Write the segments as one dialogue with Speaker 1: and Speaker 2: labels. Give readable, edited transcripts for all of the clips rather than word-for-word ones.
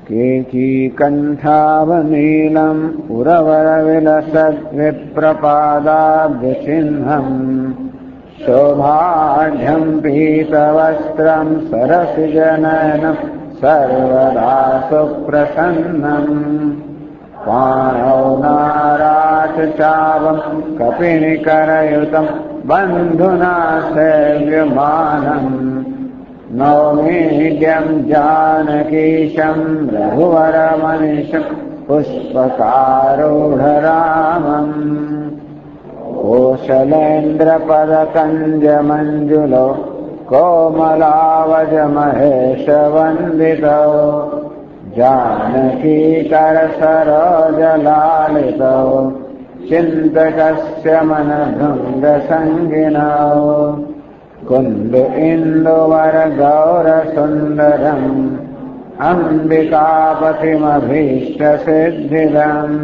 Speaker 1: केचीकण्ठावनीलम् उरवरविलसद्विप्रपादाब्जचिह्नम् शोभाढ्यम् पीतवस्त्रम् सरसिजनयनम् सर्वदा सुप्रसन्नम् पाणौ नाराचचावम् कपिनिकरयुतम् बन्धुना सेव्यमानम् नौमीड्यम् जानकीशम् रघुवरमनिशम् पुष्पकारूढरामम् कोशलेन्द्रपदकञ्जमञ्जुलो कोमलावजमहेशवन्दितो जानकीकरसरोजलालितो चिन्तकस्य मनभृङ्गसङ्गिनो कुन्द इन्दुवरगौरसुन्दरम् अम्बिकापतिमभीष्टसिद्धिदम्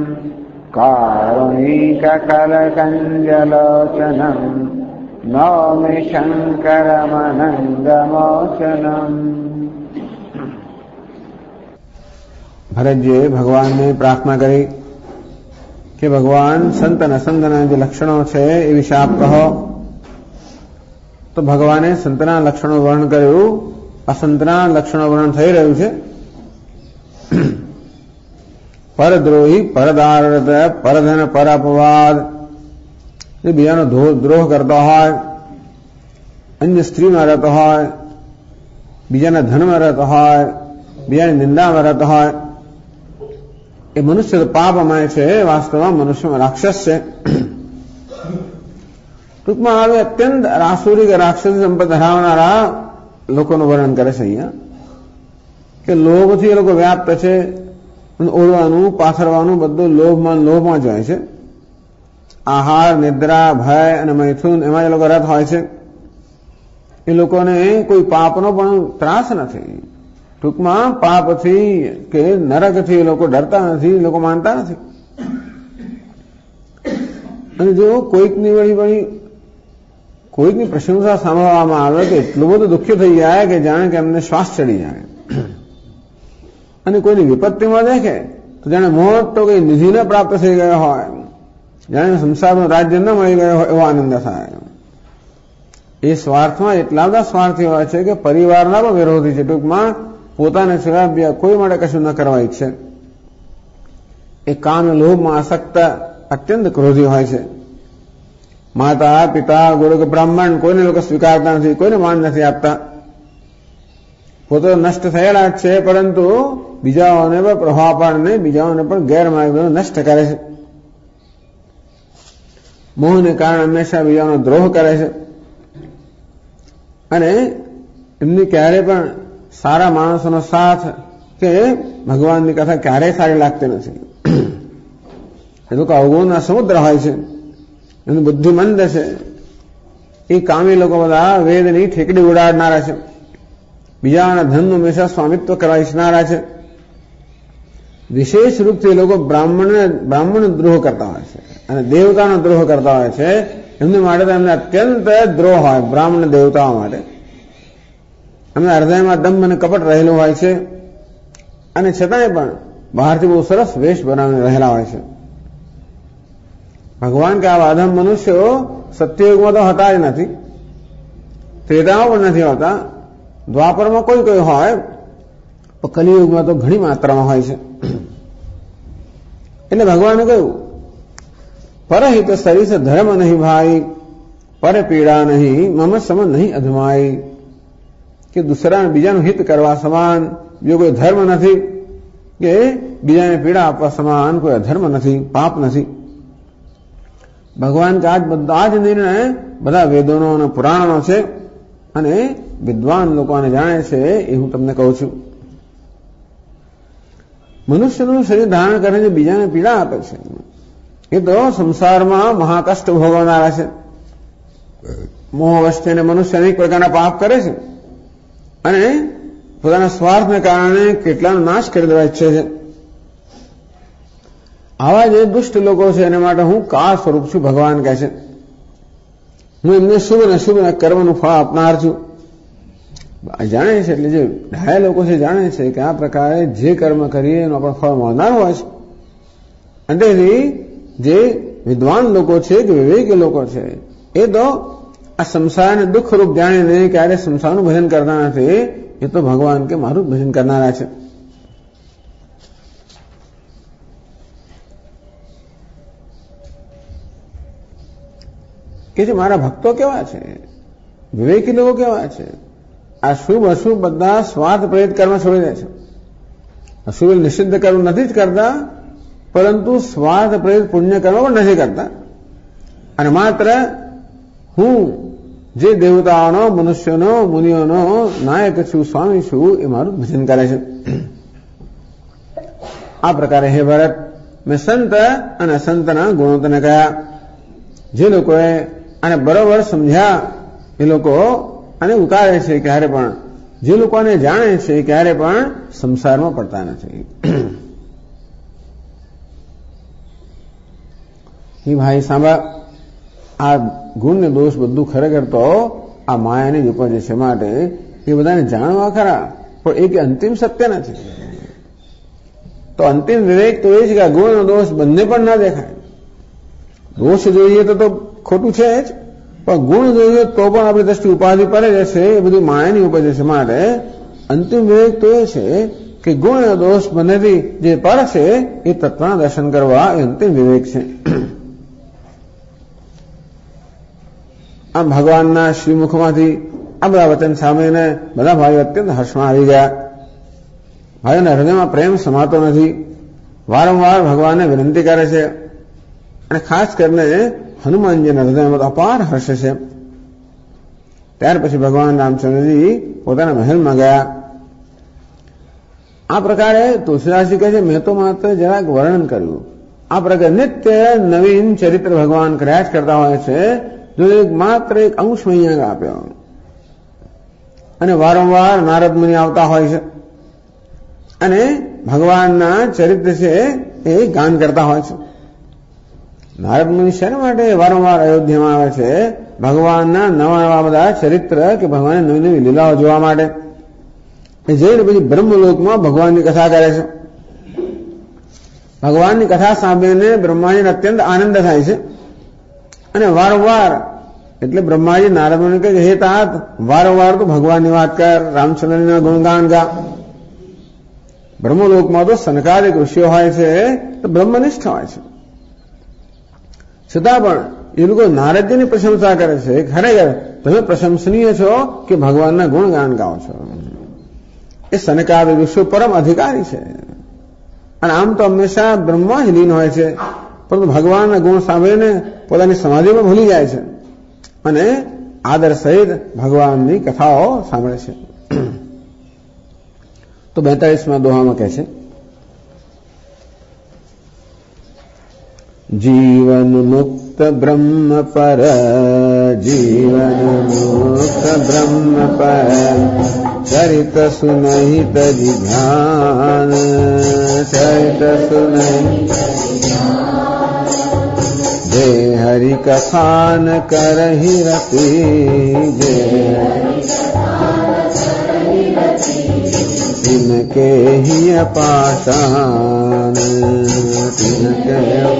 Speaker 1: कारुणिककलकञ्जलोचनम् नौमि शङ्करमनङ्गमोचनम्।
Speaker 2: भरत जी भगवान ने प्रार्थना करी कि भगवान संतन असंतन जे लक्षणों छे ए विषे आप कहो। तो भगवाने संतना लक्षणों वर्णन कर्યું, असंतना लक्षणों वर्णन થઈ રહ્યું છે। પરદ્રોહી, પરદારત, પરધન, પરાપવાદ, જે બીજાનો દ્રોહ કરતો હોય, અન્ય સ્ત્રીમાં રહેતો હોય, બીજાના ધનમાં રહેતો હોય, બીજાની નિંદામાં રહેતો હોય, એ મનુષ્ય તો પાપમય છે। વાસ્તવમાં મનુષ્યમાં રાક્ષસ છે। ટૂંકમાં હવે અત્યંત રાસુરી કે રાક્ષસી સંપત ધરાવનારા લોકોનું વર્ણન કરે છે અહીંયા કે લોભથી એ લોકો વ્યાપ્ત છે। ઓળવાનું, પાથરવાનું બધું લોભમાં જ હોય છે। આહાર, નિદ્રા, ભય અને મૈથુન એમાં એ લોકો રત હોય છે। એ લોકોને કોઈ પાપનો પણ ત્રાસ નથી। ટૂંકમાં પાપથી કે નરકથી એ લોકો ડરતા નથી, એ લોકો માનતા નથી। અને જો કોઈકની પ્રશંસા સાંભળવામાં આવે તો એટલું બધું દુઃખી થઈ જાય કે જાણે કે એમને શ્વાસ ચડી જાય। અને કોઈની વિપત્તિમાં દેખે તો જાણે મોટો કઈ નિધિને પ્રાપ્ત થઈ ગયો હોય, જાણે સંસારનું રાજ્ય ન મળી ગયો હોય એવો આનંદ થાય। એ સ્વાર્થમાં એટલા બધા સ્વાર્થી હોય છે કે પરિવારના પણ વિરોધી છે। ટૂંકમાં પોતાને સિવાય બીજા કોઈ માટે કશું ન કરવા ઈચ્છે। એ કામ લોભમાં આસક્ત અત્યંત ક્રોધી હોય છે। માતા, પિતા, ગુરુ કે બ્રાહ્મણ કોઈને લોકો સ્વીકારતા નથી, કોઈને માન નથી આપતા। પોતે નષ્ટ થયેલા જ છે, પરંતુ બીજાઓને પણ પ્રભાવ પાડીને બીજાઓને પણ ગેરમાર્ગે નષ્ટ કરે છે। મોહને કારણે હંમેશા બીજાનો દ્રોહ કરે છે અને એમની ક્યારેય પણ સારા માણસોનો સાથ કે ભગવાનની કથા ક્યારેય સારી લાગતી નથી। એ લોકો અવગુણના સમુદ્ર હોય છે, એમની બુદ્ધિ મંદ છે। એ કામી લોકો બધા વેદની ઠેકડી ઉડાડનારા છે, બીજાના ધનનું હંમેશા સ્વામિત્વ કરવા ઈચ્છનારા છે। વિશેષ રૂપથી એ લોકો બ્રાહ્મણ દ્રોહ કરતા હોય છે અને દેવતાનો દ્રોહ કરતા હોય છે। એમની માટે તો એમને અત્યંત દ્રોહ હોય, બ્રાહ્મણ દેવતાઓ માટે। એમના હૃદયમાં દંભ અને કપટ રહેલું હોય છે અને છતાંય પણ બહારથી બહુ સરસ વેશ બનાવીને રહેલા હોય છે। ભગવાન કે આવા અધમ મનુષ્યો સત્યયુગમાં તો હતા જ નથી, ત્રેતામાં પણ નથી હોતા, દ્વાપરમાં કોઈ હોય, પણ કલિયુગમાં તો ઘણી માત્રામાં હોય છે। એટલે ભગવાને કહ્યું પરહિત સરિસ ધર્મ નહીં ભાઈ, પર પીડા નહીં મમ સમ નહીં અધમાઈ, કે બીજાનું હિત કરવા સમાન બીજો કોઈ ધર્મ નથી, કે બીજાને પીડા આપવા સમાન કોઈ અધર્મ નથી, પાપ નથી। ભગવાન કે આ બધા જ નિર્ણય બધા વેદોનો અને પુરાણનો છે અને વિદ્વાન લોકોને જાણે છે એ હું તમને કહું છું। મનુષ્યનું શરીર ધારણ કરીને બીજાને પીડા આપે છે એ તો સંસારમાં મહાકષ્ટ ભોગવનારા છે। મોહવશ થઈને મનુષ્ય અનેક પ્રકારના પાપ કરે છે અને પોતાના સ્વાર્થને કારણે કેટલાનો નાશ કરી દેવા ઈચ્છે છે। આવા જે દુષ્ટ લોકો છે એના માટે હું કાળ સ્વરૂપ છું। ભગવાન કહે છે હું એમને શુભ અને અશુભ કર્મનું ફળ આપનાર છું। જાણે છે, એટલે જે ડાયા લોકો છે જાણે છે કે આ પ્રકારે જે કર્મ કરીએ એનું આપણે ફળ મળનાર હોય છે. અને તેથી જે વિદ્વાન લોકો છે કે વિવેકી લોકો છે એ તો આ સંસારને દુઃખરૂપ જાણીને ક્યારે સંસારનું ભજન કરતા નથી, એ તો ભગવાન કે મારું ભજન કરનારા છે. કે જે મારા ભક્તો કેવા છે, વિવેકી લોકો કેવા છે, આ શુભ અશુભ બધા સ્વાર્થ પ્રેરિત કર્મ છોડી દે છે. અશુભ નિષિદ્ધ કર્મ નથી જ કરતા, પરંતુ સ્વાર્થ પ્રેરિત પુણ્ય કર્મ પણ નથી કરતા. અને માત્ર હું જે દેવતાઓનો, મનુષ્યોનો, મુનિઓનો નાયક છું, સ્વામી છું, એ મારું ભજન કરે છે. આ પ્રકારે હે ભરત, મેં સંત અને અસંતના ગુણો તને કહ્યા. જે લોકોએ આને બરોબર સમજ્યા એ લોકો આને ઉતારે છે ક્યારે પણ, જે લોકોને જાણે છે ક્યારે પણ સંસારમાં પડતા નથી. એ ભાઈ સાંભળ, આ ગુણ ને દોષ બધું ખરેખર તો આ માયાની જ ઉપજ છે, માટે એ બધાને જાણવા ખરા, પણ એ કે અંતિમ સત્ય નથી. તો અંતિમ વિવેક તો એ છે કે આ ગુણ અને દોષ બંને પણ ના દેખાય. દોષ જોઈએ તો ખોટું છે જ, પણ ગુણ જોઈએ તો પણ આપણી દ્રષ્ટિ ઉપાધિ પડે જશે, એ બધી માયાની ઉપજ છે. માટે અંતિમ વિવેક તો એ છે કે ગુણ અને દોષ બંનેથી જે પર છે એ તત્વના દર્શન કરવા, એ અંતિમ વિવેક છે. આમ ભગવાનના શ્રીમુખમાંથી આ બધા વચન સાંભળીને બધા ભાઈઓ અત્યંત હર્ષમાં આવી ગયા. ભાઈઓના હૃદયમાં પ્રેમ સમાતો નથી, વારંવાર ભગવાનને વિનંતી કરે છે. અને ખાસ કરીને હનુમાનજીના હૃદયમાં તો અપાર હર્ષ છે. ત્યાર પછી ભગવાન રામચંદ્રજી પોતાના મહેલમાં ગયા. આ પ્રકારે તુલસીદાસજી કહે છે, મેં તો માત્ર જરાક વર્ણન કર્યું. આ પ્રકારે નિત્ય નવીન ચરિત્ર ભગવાન કર્યા જ કરતા હોય છે, જો માત્ર એક અંશ અહીંયા આપ્યો. અને વારંવાર નારદ મુનિ આવતા હોય છે અને ભગવાનના ચરિત્ર છે એ ગાન કરતા હોય છે. નારદ મુનિ શેના માટે વારંવાર અયોધ્યામાં આવે છે? ભગવાનના નવા નવા બધા ચરિત્ર કે ભગવાનની નવી નવી લીલાઓ જોવા માટે. એ જઈને પછી બ્રહ્મલોકમાં ભગવાનની કથા કરે છે. ભગવાનની કથા સાંભળીને બ્રહ્માજીને અત્યંત આનંદ થાય છે. અને વારંવાર એટલે બ્રહ્માજી નારદ મુનિને કહે, હે तात, વારંવાર તો ભગવાનની વાત કર, રામચંદ્રના ગુણગાન ગા. બ્રહ્મલોકમાં તો સનકાદિક ઋષિઓ હોય છે, તો બ્રહ્મનિષ્ઠ હોય છે. છતાં પણ એ લોકો નારદજીની પ્રશંસા કરે છે. ખરેખર તમે પ્રશંસનીય છો કે ભગવાનના ગુણગાન ગાઓ છો. એ સનકાદિક ઋષિઓ પરમ અધિકારી છે. અને આમ તો હંમેશા બ્રહ્મા જ લીન હોય છે, પરંતુ ભગવાનના ગુણ સાંભળીને પોતાની સમાધિમાં ભૂલી જાય છે અને આદર સહિત ભગવાનની કથાઓ સાંભળે છે. તો 42માં દોહામાં કહે છે, જીવન મુક્ત બ્રહ્મ પર, જીવન મુક્ત બ્રહ્મ પર, ચરિત સુનહિ તજિ ધ્યાન, ચરિત સુનહિ જે હરિ કથાન કરહિ રતિ, જે तिनके ही पाषाण, तिनके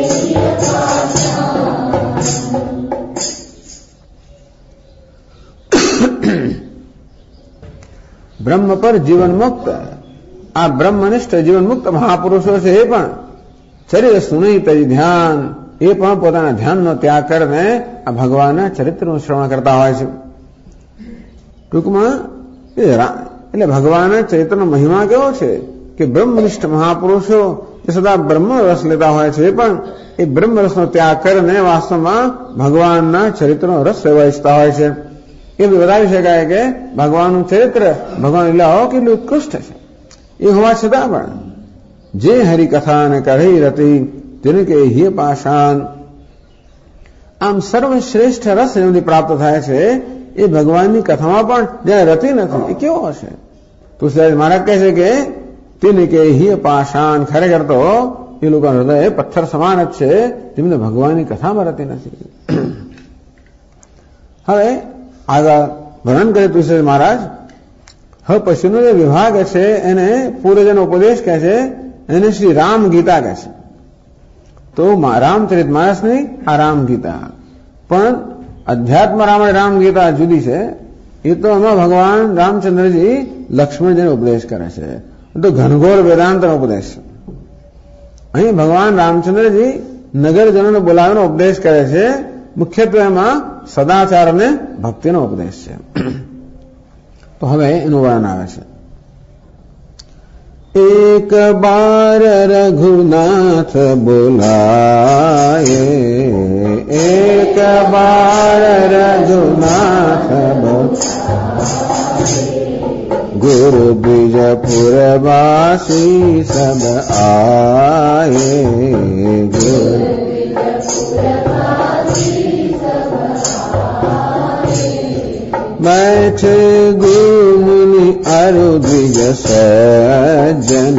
Speaker 2: બ્રહ્મ પર જીવન મુક્ત. આ બ્રહ્મનિષ્ઠ જીવન મુક્ત મહાપુરુષો છે એ પણ ચરિત્ર સુનહિ તજિ ધ્યાન, એ પણ પોતાના ધ્યાનનો ત્યાગ કરીને આ ભગવાનના ચરિત્રનું શ્રવણ કરતા હોય છે. ટૂંકમાં એટલે ભગવાનના ચરિત્રનો મહિમા કેવો છે કે બ્રહ્મનિષ્ઠ મહાપુરુષો જે સદા બ્રહ્મ રસ લેતા હોય છે, એ પણ એ બ્રહ્મ રસનો ત્યાગ કરીને વાસ્તવમાં ભગવાનના ચરિત્રનો રસ લેવા ઈચ્છતા હોય છે. એ બતાવી શકાય કે ભગવાનનું ચરિત્ર, ભગવાન લીલાઓ કેટલી ઉત્કૃષ્ટ છે. એ હોવા છતાં પણ જે હરિકથાને કરહિ રતિ, તિનકે હી પાષાણ. આમ સર્વશ્રેષ્ઠ રસ જેનાથી પ્રાપ્ત થાય છે એ ભગવાનની કથામાં પણ જ્યાં રતિ નથી, એ કેવો હશે? તુલસીદાસ મહારાજ કહે છે કે તિનકે હી પાષાણ, ખરેખર તો એ લોકોના હૃદય પથ્થર સમાન જ છે, જેમને ભગવાનની કથામાં રતિ નથી. હવે આગળ વર્ણન કરે તુલસીદાસ મહારાજ હવે પછીનો જે વિભાગ છે એને પૂર્વજનો ઉપદેશ કહે છે, એને શ્રી રામ ગીતા કહે છે. તો રામચરિત માનસની આ રામ ગીતા, પણ અધ્યાત્મ રામ ગીતા જુદી છે. એ તો એમાં ભગવાન રામચંદ્રજી લક્ષ્મણજીને ઉપદેશ કરે છે, તો ઘનઘોર વેદાંતનો ઉપદેશ. અહીં ભગવાન રામચંદ્રજી નગરજનોને બોલાવીને ઉપદેશ કરે છે, મુખ્યત્વે એમાં સદાચાર અને ભક્તિનો ઉપદેશ છે. તો હવે એનું વર્ણન આવે છે. એક બાર રઘુનાથ બોલાયે, એક બાર રઘુનાથ બોલાયે, गुरु बीजपुरवासी सब आए, बैठे गुरु मुनि अरु द्विज सज्जन,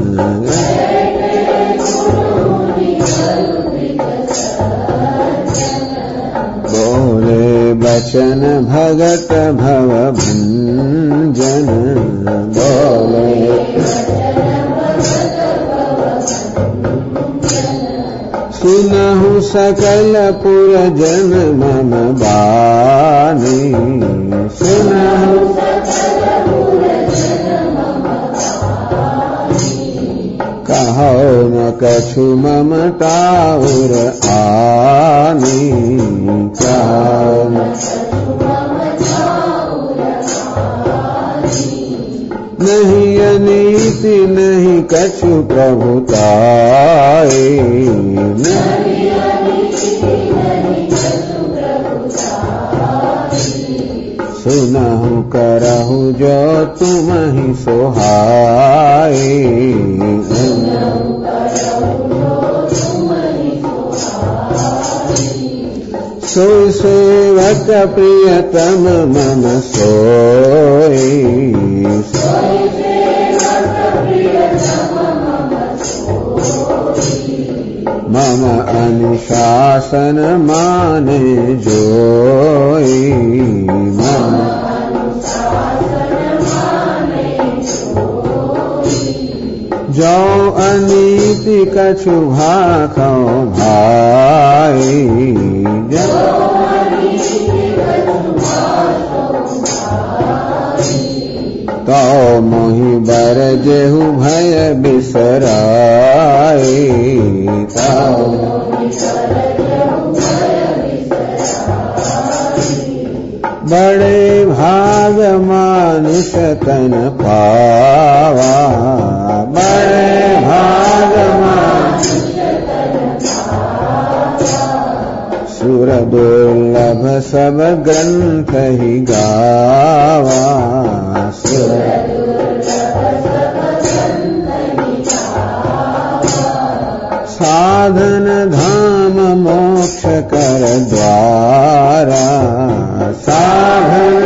Speaker 2: बोले बचन भगत भव भंजन, बोले सुनहु सकल पुरजन मम बानी, सुनहु कहो न कछु ममता उर आनी, कहो नहीं अनीति नहीं कछु प्रभुताए, सुनहु करहु जो तुम ही सोहाए, सोई सेवक प्रियतम मम सोई, मम अनुशासन माने जोई, जो अनीति कछु भाखौ भाई, तो मोहि बर जेहु भय बिसराई, बड़े भाग मानुष तन पावा, बड़े भाग मानुष सुर दुर्लभ सब ग्रंथ ही गावा, साधन धाम मोक्ष कर द्वारा, साधन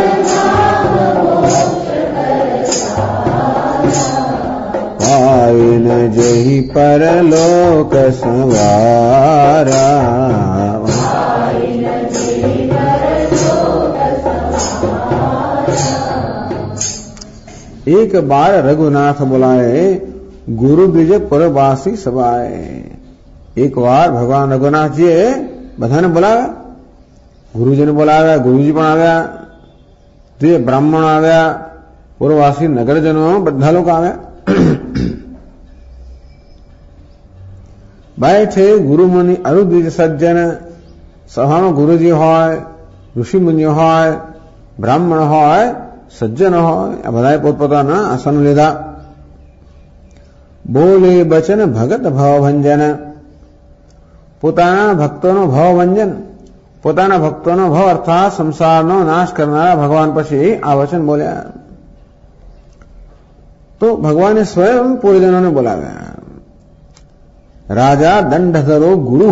Speaker 2: पाई न जही परलोक संवारा, एक बार रघुनाथ बुलाए, गुरु बीजे पुरवासी सभाए. एक बार भगवान रघुनाथ जी बधाने बुलाया, गुरुजी ने बुलाया, गुरुजी पण આવ્યા, તે બ્રાહ્મણ આવ્યા, પૂર્વવાસી નગરજનો બધા લોકો આવ્યા. बैठे गुरु मुनि अरुद्विज सज्जन, सभाમાં ગુરુજી હોય, ઋષિ મુનિઓ હોય, બ્રાહ્મણ હોય, સજ્જન હોય, આ બધાએ પોતપોતાના આસન લીધા. બોલે બચન ભગત ભવભંજન, પોતાના ભક્તોનો ભવભંજન, પોતાના ભક્તોનો ભવ અર્થાત સંસારનો નાશ કરનારા ભગવાન પછી આ વચન બોલ્યા. તો ભગવાને સ્વયં પૂર્વજનોને બોલાવ્યા. રાજા દંડધરો ગુરુ,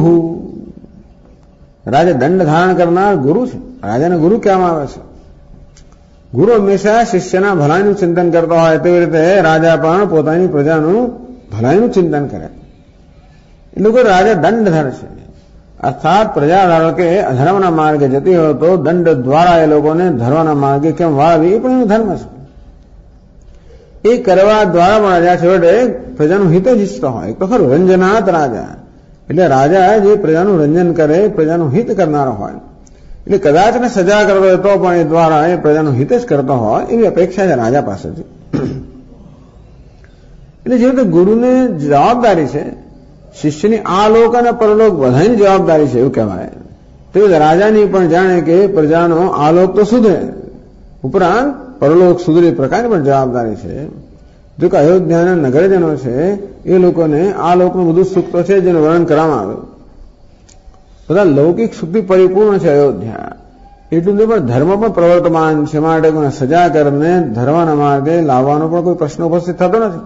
Speaker 2: રાજા દંડ ધારણ કરનાર ગુરુ છે. રાજાને ગુરુ કહેવામાં આવે છે. ગુરુ હંમેશા શિષ્યના ભલાઈનું ચિંતન કરતો હોય, તેવી રીતે રાજા પણ પોતાની પ્રજાનું ભલાઈનું ચિંતન કરે. એ લોકો રાજા દંડધર છે, અર્થાત પ્રજા ધારો કે અધર્મના માર્ગે જતી હોય તો દંડ દ્વારા એ લોકોને ધર્મના માર્ગે કેમ વાળવી, એ પણ એનું ધર્મ છે. એ કરવા દ્વારા પણ રાજા છેવટે પ્રજાનું હિત જ ઈચ્છતો હોય. તો ખરું રંજનાત રાજા, એટલે રાજા જે પ્રજાનું રંજન કરે, પ્રજાનું હિત કરનારો હોય. એટલે કદાચ ને સજા કરતો હોય તો પણ એ દ્વારા એ પ્રજાનું હિત જ કરતો હોય એવી અપેક્ષા છે રાજા પાસેથી. એટલે જે રીતે ગુરુને જવાબદારી છે શિષ્યની આ લોક અને પરલોક બધાની જવાબદારી છે એવું કહેવાય. તે રાજાની પણ જાણે કે પ્રજાનો આલોક તો સુધરે, ઉપરાંત પરલોક સુધરે પ્રકારની પણ જવાબદારી છે. જો કે અયોધ્યાના નગરજનો છે એ લોકોને આ લોકનું બધું સુખ તો છે જેનું વર્ણન કરવામાં આવ્યું. બધા લૌકિક સુખથી પરિપૂર્ણ છે અયોધ્યા. એટલું નહીં પણ ધર્મ પણ પ્રવર્તમાન છે, માટે કોઈને સજા કરીને ધર્મના માર્ગે લાવવાનો પણ કોઈ પ્રશ્ન ઉપસ્થિત થતો નથી.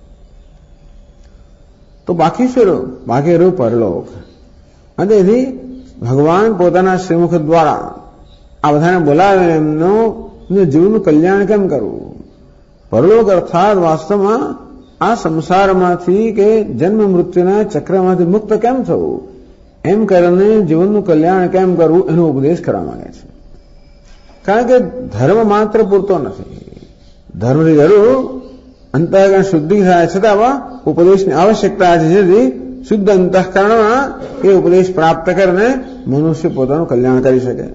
Speaker 2: તો બાકી શું રહ્યું? બાકી રહ્યું પરલોક. અને તેથી ભગવાન પોતાના શ્રીમુખ દ્વારા આ બધાને બોલાવે એમનું જીવનું કલ્યાણ કેમ કરવું. પરલોક અર્થાત વાસ્તવમાં આ સંસારમાંથી કે જન્મ મૃત્યુના ચક્રમાંથી મુક્ત કેમ થવું, એમ કરીને જીવનનું કલ્યાણ કેમ કરવું એનો ઉપદેશ કરવા માંગે છે. કારણ કે ધર્મ માત્ર પૂરતો નથી. ધર્મની જરૂર અંતઃકરણ શુદ્ધિ થાય છતાં ઉપદેશની આવશ્યકતા છે, જેથી શુદ્ધ અંતઃકરણમાં એ ઉપદેશ પ્રાપ્ત કરીને મનુષ્ય પોતાનું કલ્યાણ કરી શકે.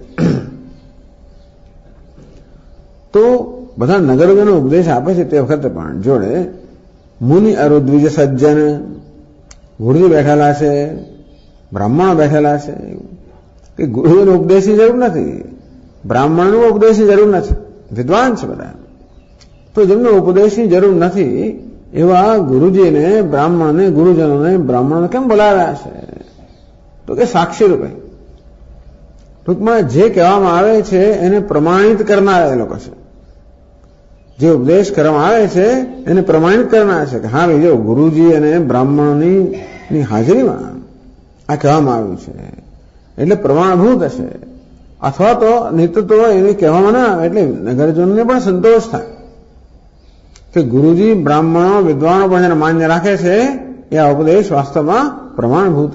Speaker 2: તો બધા નગરજનો ઉપદેશ આપે છે તે વખતે પણ જોડે મુનિ અરુ દ્વિજ સજ્જન ગુરુજી બેઠેલા છે, બ્રાહ્મણો બેઠેલા છે. કે ગુરુજીનો ઉપદેશની જરૂર નથી, બ્રાહ્મણનો ઉપદેશની જરૂર નથી, વિદ્વાન છે બધા. તો જેમને ઉપદેશની જરૂર નથી એવા ગુરુજીને, બ્રાહ્મણને, ગુરુજનોને, બ્રાહ્મણોને કેમ બોલાવ્યા છે? તો કે સાક્ષી રૂપે. ટૂંકમાં જે કહેવામાં આવે છે એને પ્રમાણિત કરનારા એ લોકો છે. જે ઉપદેશ કરવામાં આવે છે એને પ્રમાણિત કરનાર છે કે હા ભાઈ જો ગુરુજી અને બ્રાહ્મણોની હાજરીમાં આ કહેવામાં આવ્યું છે એટલે પ્રમાણભૂત હશે. અથવા તો નિત્ય તો એને કહેવામાં ના આવે એટલે નગરજનોને પણ સંતોષ થાય કે ગુરુજી, બ્રાહ્મણો, વિદ્વાનો પણ જેને માન્ય રાખે છે એ આ ઉપદેશ વાસ્તવમાં પ્રમાણભૂત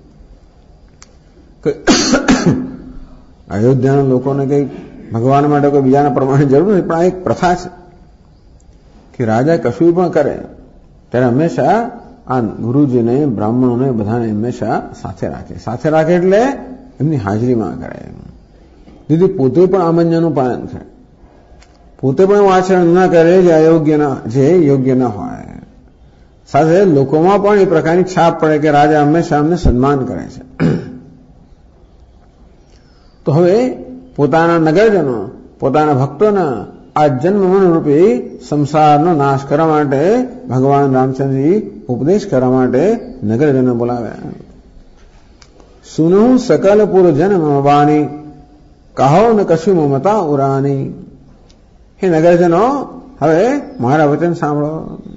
Speaker 2: છે. અયોધ્યાના લોકોને કઈ ભગવાન માટે કોઈ બીજાના પ્રમાણની જરૂર નથી, પણ આ એક પ્રથા છે કે રાજા કશું પણ કરે ત્યારે હંમેશા આ ગુરુજીને, બ્રાહ્મણોને બધાને હંમેશા સાથે રાખે. સાથે રાખે એટલે એમની હાજરીમાં કરે. દીદી પોતે પણ આમંજનું પાલન કરે, પોતે પણ એવું આચરણ ન કરે જે યોગ્ય ન હોય. સાથે લોકોમાં પણ એ પ્રકારની છાપ પડે કે રાજા હંમેશા અમને સન્માન કરે છે. તો હવે પોતાના નગરજનો, પોતાના ભક્તોના આ જન્મરૂપી સંસારનો નાશ કરવા માટે ભગવાન રામચંદ્રજી ઉપદેશ કરવા માટે નગરજનો બોલાવ્યા. સુનું સકલ પુર જન્મ વાણી, કહો ન કશું મમતા ઉરાની. હે નગરજનો, હવે મારા વચન સાંભળો.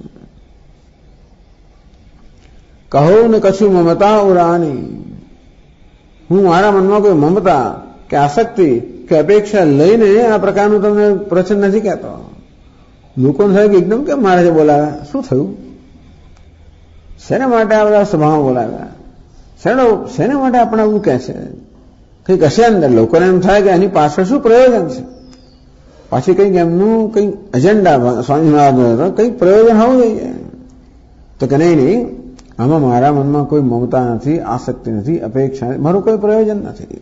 Speaker 2: કહો ન કશું મમતા ઉરાની. હું મારા મનમાં કોઈ મમતા કે આસક્તિ કે અપેક્ષા લઈને આ પ્રકારનું તમને પ્રવચન નથી કહેતો. લોકોને થાય કે એકદમ કેમ મારે બોલાવ્યા, શું થયું, શેના માટે આ બધા સભામાં બોલાવ્યા, શેના માટે આપણે આવું કહે છે, કંઈક હશે અંદર. લોકોને એમ થાય કે એની પાછળ શું પ્રયોજન છે, પાછી કંઈક એમનું કંઈક એજન્ડા સ્વામી મહારાજ કંઈક પ્રયોજન હોવું જોઈએ. તો કે નહીં, આમાં મારા મનમાં કોઈ મમતા નથી, આસક્તિ નથી, અપેક્ષા નથી, મારું કોઈ પ્રયોજન નથી.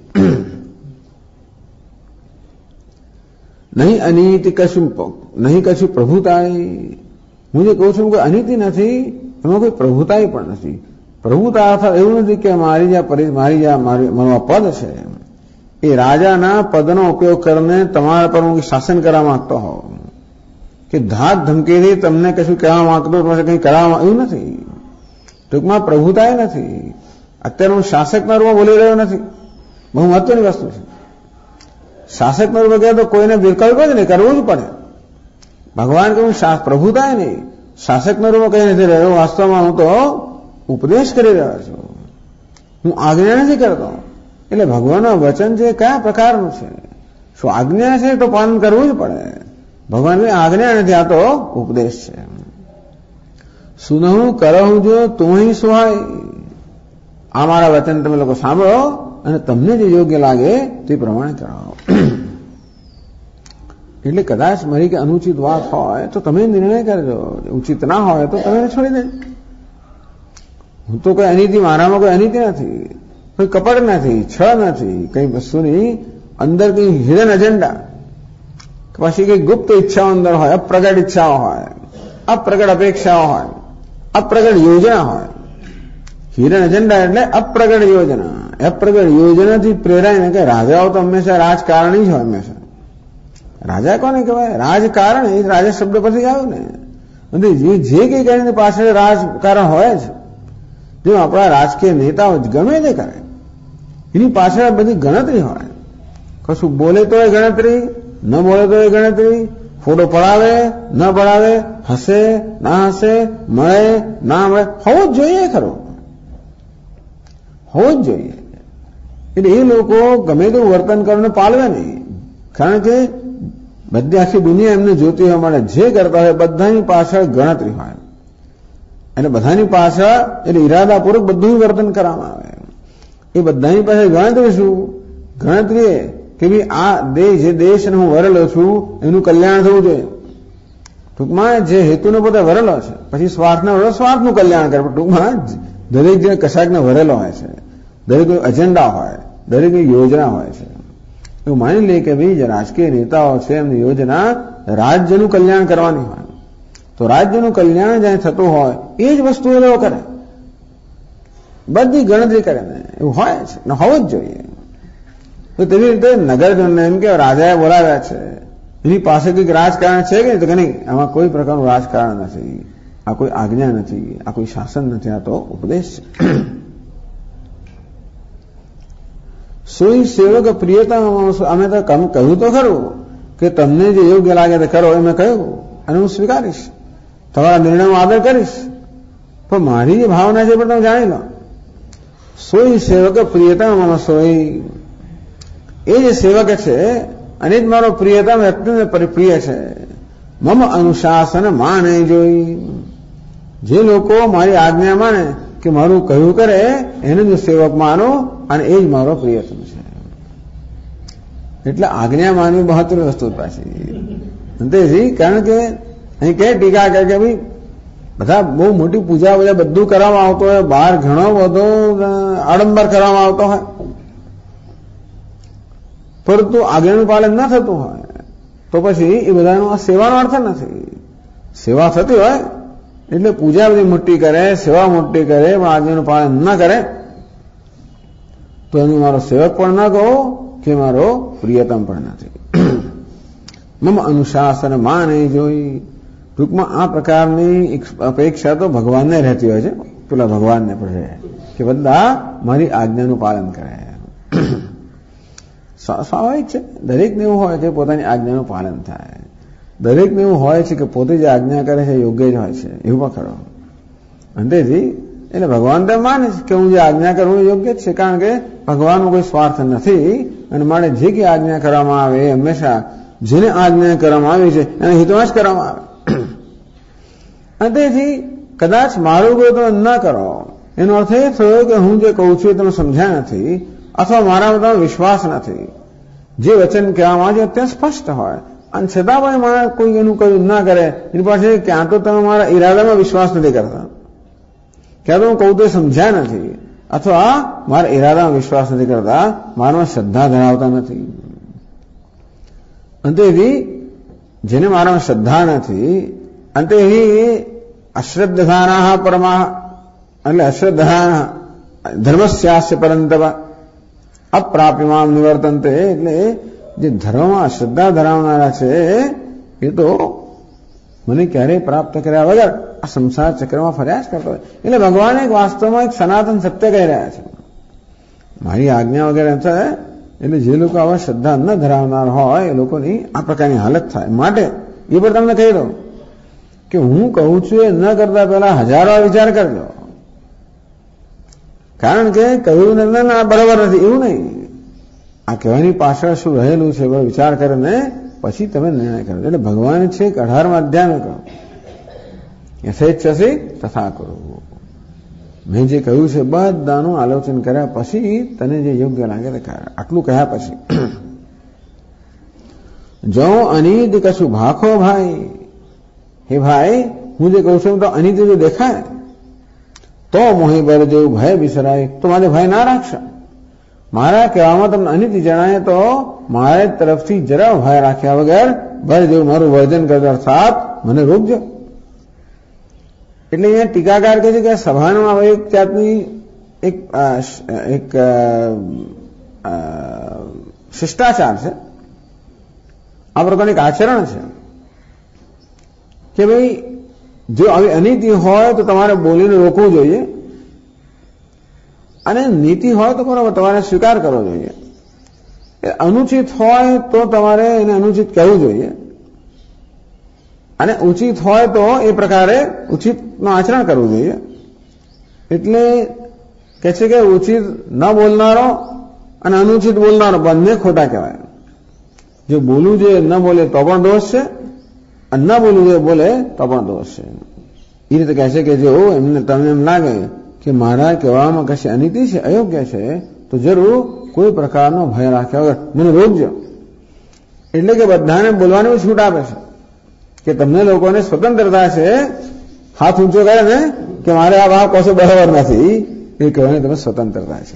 Speaker 2: નહીં અનીતિ કશું, નહીં કશું પ્રભુતાય. હું જે કહું છું કોઈ અનીતિ નથી, એમાં કોઈ પ્રભુતાય પણ નથી. પ્રભુતા અર્થાત એવું નથી કે મારું પદ છે એ રાજાના પદનો ઉપયોગ કરીને તમારા પર હું શાસન કરવા માંગતો હોઉં કે ધાક ધમકીથી તમને કશું કહેવા માંગતો પછી કંઈ કરવા, એવું નથી. ટૂંકમાં પ્રભુતાય નથી. અત્યારે હું શાસકના રૂપમાં બોલી રહ્યો નથી, બહુ મહત્વની વસ્તુ છે. શાસકના રૂપ કહે તો કોઈને વિકલ્પ જ નહીં, કરવું જ પડે. ભગવાન કે હું પ્રભુતાય નહીં, શાસકના રૂપ કહી નથી રહ્યો, વાસ્તવમાં હું તો ઉપદેશ કરી રહ્યો છું, હું આજ્ઞા નથી કરતો. એટલે ભગવાનનું વચન છે કયા પ્રકારનું છે, શું આજ્ઞા છે તો પાલન કરવું જ પડે. ભગવાનની આજ્ઞા નથી, આ તો ઉપદેશ છે. સુનહું કરહું જો તું સુહાય. આ મારા વચન તમે લોકો સાંભળો અને તમને જે યોગ્ય લાગે તે પ્રમાણે કરો. એટલે કદાચ મારી કે અનુચિત વાત હોય તો તમે નિર્ણય કરજો, ઉચિત ના હોય તો તમે છોડી દે. હું તો કોઈ અનીતિ, મારામાં કોઈ અનીતિ નથી, કોઈ કપટ નથી, છળ નથી, કઈ વસ્તુની અંદર કઈ હિડન એજન્ડા, પછી કઈ ગુપ્ત ઈચ્છાઓ અંદર હોય, અપ્રગટ ઈચ્છાઓ હોય, અપ્રગટ અપેક્ષાઓ હોય, અપ્રગટ યોજના હોય. હિડન એજન્ડા એટલે અપ્રગટ યોજના. અપ્રગટ યોજનાથી પ્રેરાઈને કે રાજાઓ તો હંમેશા રાજકારણી જ હોય. હંમેશા રાજા કોને કહેવાય? રાજકારણ. એ રાજા શબ્દ પરથી આવ્યું ને. અને જે કઈ કરીને પાછળ રાજકારણ હોય જ, જેમ આપણા રાજકીય નેતાઓ જ ગમે તે કરે, એની પાછળ બધી ગણતરી હોય. કશું બોલે તો એ ગણતરી, ન બોલે તો એ ગણતરી, ફોટો પડાવે ન પડાવે, હસે ના હસે, મળે ના મળે, હોવું જ જોઈએ. ખરો હોવું જ જોઈએ. એટલે એ લોકો ગમે તેવું વર્તન કરીને પાલવે નહીં, કારણ કે બધી આખી દુનિયા એમને જોતી હોય માટે જે કરતા હોય બધાની પાછળ ગણતરી હોય. અને બધાની પાછળ એટલે ઈરાદાપૂર્વક બધું વર્તન કરવામાં આવે. એ બધાની પાસે ગણતરી શું? ગણતરી કે ભાઈ આ દેશ, જે દેશને હું વરેલો છું એનું કલ્યાણ થવું જોઈએ. ટૂંકમાં જે હેતુને પોતે વરેલો છે, પછી સ્વાર્થના વરેલો સ્વાર્થનું કલ્યાણ કરે. ટૂંકમાં દરેક જે કશાકને વરેલો હોય છે, દરેક એજન્ડા હોય, દરેક યોજના હોય છે. એવું માની લે કે ભાઈ જે રાજકીય નેતાઓ છે એમની યોજના રાજ્યનું કલ્યાણ કરવાની હોય, તો રાજ્યનું કલ્યાણ જ્યાં થતું હોય એ જ વસ્તુ એ લોકો કરે, બધી ગણતરી કરે ને. એવું હોય છે ને, હોવું જ જોઈએ. તો તેવી રીતે નગરજનને એમ કે રાજાએ બોલાવ્યા છે, એની પાસે કંઈક રાજકારણ છે કે? તો કે નહીં, આમાં કોઈ પ્રકારનું રાજકારણ નથી, આ કોઈ આજ્ઞા નથી, આ કોઈ શાસન નથી, આ તો ઉપદેશ છે. સોઈ સેવક પ્રિયતા. અમે તો કહ્યું તો ખરું કે તમને જે યોગ્ય લાગે તે કરો, એ મેં કહ્યું અને હું સ્વીકારીશ, તમારા નિર્ણયનો આદર કરીશ, પણ મારી જે ભાવના છે પણ તમે જાણી લો. સોઈ સેવક પ્રિયતા મમ સોઈ. એ જે સેવક છે અને જ મારો પ્રિયતમ અત્યંત પરિપ્રિય છે. મમ અનુશાસન માને જોઈ. જે લોકો મારી આજ્ઞા માને, કે મારું કહ્યું કરે, એને જ સેવક માનો અને એ જ મારો પ્રિયતમ છે. એટલે આજ્ઞા માનવી મહત્વની વસ્તુ પાછી. કારણ કે અહીં કે ટીકા કરે કે ભાઈ બધા બહુ મોટી પૂજા બધા બધું કરવામાં આવતો હોય, બહાર ઘણો બધો આડંબર કરવામાં આવતો હોય, પરંતુ આજ્ઞાનું પાલન ન થતું હોય તો પછી એ બધાનો આ સેવાનો અર્થ નથી. સેવા થતી હોય એટલે પૂજા બધી મોટી કરે, સેવા મોટી કરે, પણ આજ્ઞાનું પાલન ન કરે તો એનું મારો સેવક પણ ન કહો કે મારો પ્રિયતમ પણ નથી. મમ અનુશાસન માને જોઈ. ટૂંકમાં આ પ્રકારની અપેક્ષા તો ભગવાનને રહેતી હોય છે, પેલા ભગવાનને પણ રહે કે બધા મારી આજ્ઞાનું પાલન કરે. સ્વાભાવિક છે, દરેકને એવું હોય છે પોતાની આજ્ઞાનું પાલન થાય. દરેકને એવું હોય છે કે પોતે જે આજ્ઞા કરે છે યોગ્ય જ હોય છે, એવું પણ ખરો. અંતેથી એટલે ભગવાન તો માને છે કે હું જે આજ્ઞા કરું એ યોગ્ય જ છે, કારણ કે ભગવાનનો કોઈ સ્વાર્થ નથી અને માટે જે કે આજ્ઞા કરવામાં આવે એ હંમેશા જેને આજ્ઞા કરવામાં આવી છે એને હિતમાં જ કરવામાં આવે. અંતેથી કદાચ મારું કોઈ તમે ન કરો એનો અર્થ એ થયો કે હું જે કહું છું એ તમે સમજ્યા નથી, અથવા મારામાં તમે વિશ્વાસ નથી. જે વચન કહેવામાં આવે છે અત્યંત સ્પષ્ટ હોય અને છતાં પણ મારા કોઈ એનું કયું ના કરે, એની પાસે ક્યાં તો તમે મારા ઈરાદામાં વિશ્વાસ નથી કરતા, ક્યાં તો હું કહું તો સમજ્યા નથી, અથવા મારા ઈરાદામાં વિશ્વાસ નથી કરતા, મારામાં શ્રદ્ધા ધરાવતા નથી. અંતેથી જેને મારામાં શ્રદ્ધા નથી, અંતેથી અશ્રદ્ધાના પરમા એટલે અશ્રદ્ધા ધર્મસ્યાસ્ય પરંતપ અપ્રાપ્યમામ નિવર્તનતે. એટલે જે ધર્મમાં શ્રદ્ધા ધરાવનારા છે એ તો મને ક્યારેય પ્રાપ્ત કર્યા વગર આ સંસાર ચક્રમાં ફર્યા જ કરતો હોય. એટલે ભગવાન એક વાસ્તવમાં એક સનાતન સત્ય કહી રહ્યા છે. મારી આજ્ઞા વગેરે થાય એટલે જે લોકો આવા શ્રદ્ધા ન ધરાવનાર હોય એ લોકોની આ પ્રકારની હાલત થાય. માટે એ પણ તમને કહી દઉં કે હું કહું છું એ ન કરતા પહેલા હજારો વિચાર કરજો, કારણ કે કહ્યું ના બરાબર નથી એવું નહીં. આ કહેવાની પાછળ શું રહેલું છે વિચાર કરીને પછી તમે નિર્ણય કરો. એટલે ભગવાન છે 18મા અધ્યાયમાં કહો યથેચ્છસી તથા કરો. મેં જે કહ્યું છે બધાનું આલોચન કર્યા પછી તને જે યોગ્ય લાગે તે કર. આટલું કહ્યા પછી જો અનિત કશું ભાખો ભાઈ, હે ભાઈ હું જે કહું છું તો અનિત જો દેખાય તો મોહી બર જેવું ભય બિસરાય તો મારે ભય ના રાખશો. મારા કહેવામાં તમને અનિતિ જણાય તો મારે તરફથી જરા ભય રાખ્યા વગર ભય જેવું મારું વર્જન કરજો, અર્થાત મને રોકજો. એટલે અહીંયા ટીકાકાર કહે છે કે સભાનો એક જાતની એક શિષ્ટાચાર છે, આ પ્રકારનું એક આચરણ છે કે ભાઈ જો આવી અનીતિ હોય તો તમારે બોલીને રોકવું જોઈએ, અને નીતિ હોય તો બરાબર તમારે સ્વીકાર કરવો જોઈએ. અનુચિત હોય તો તમારે એને અનુચિત કહેવું જોઈએ, અને ઉચિત હોય તો એ પ્રકારે ઉચિતનું આચરણ કરવું જોઈએ. એટલે કહે છે કે ઉચિત ન બોલનારો અને અનુચિત બોલનારો બંને ખોટા કહેવાય. જો બોલવું જોઈએ ન બોલે તો પણ દોષ છે, અને ન બોલવું જોઈએ બોલે તો પણ દોષ છે. એ રીતે કહે છે કે જો તમને એમ લાગે કે મારા કહેવામાં કશી અનીતિ છે, અયોગ્ય છે, તો જરૂર કોઈ પ્રકારનો ભય રાખ્યા વગર મને રોકજો. એટલે કે બધાને બોલવાની છૂટ આપે છે કે તમને લોકોને સ્વતંત્રતા છે, હાથ ઊંચો કરે ને કે મારે આ વાત કશું બરાબર નથી એ કહેવાની તમે સ્વતંત્રતા છે.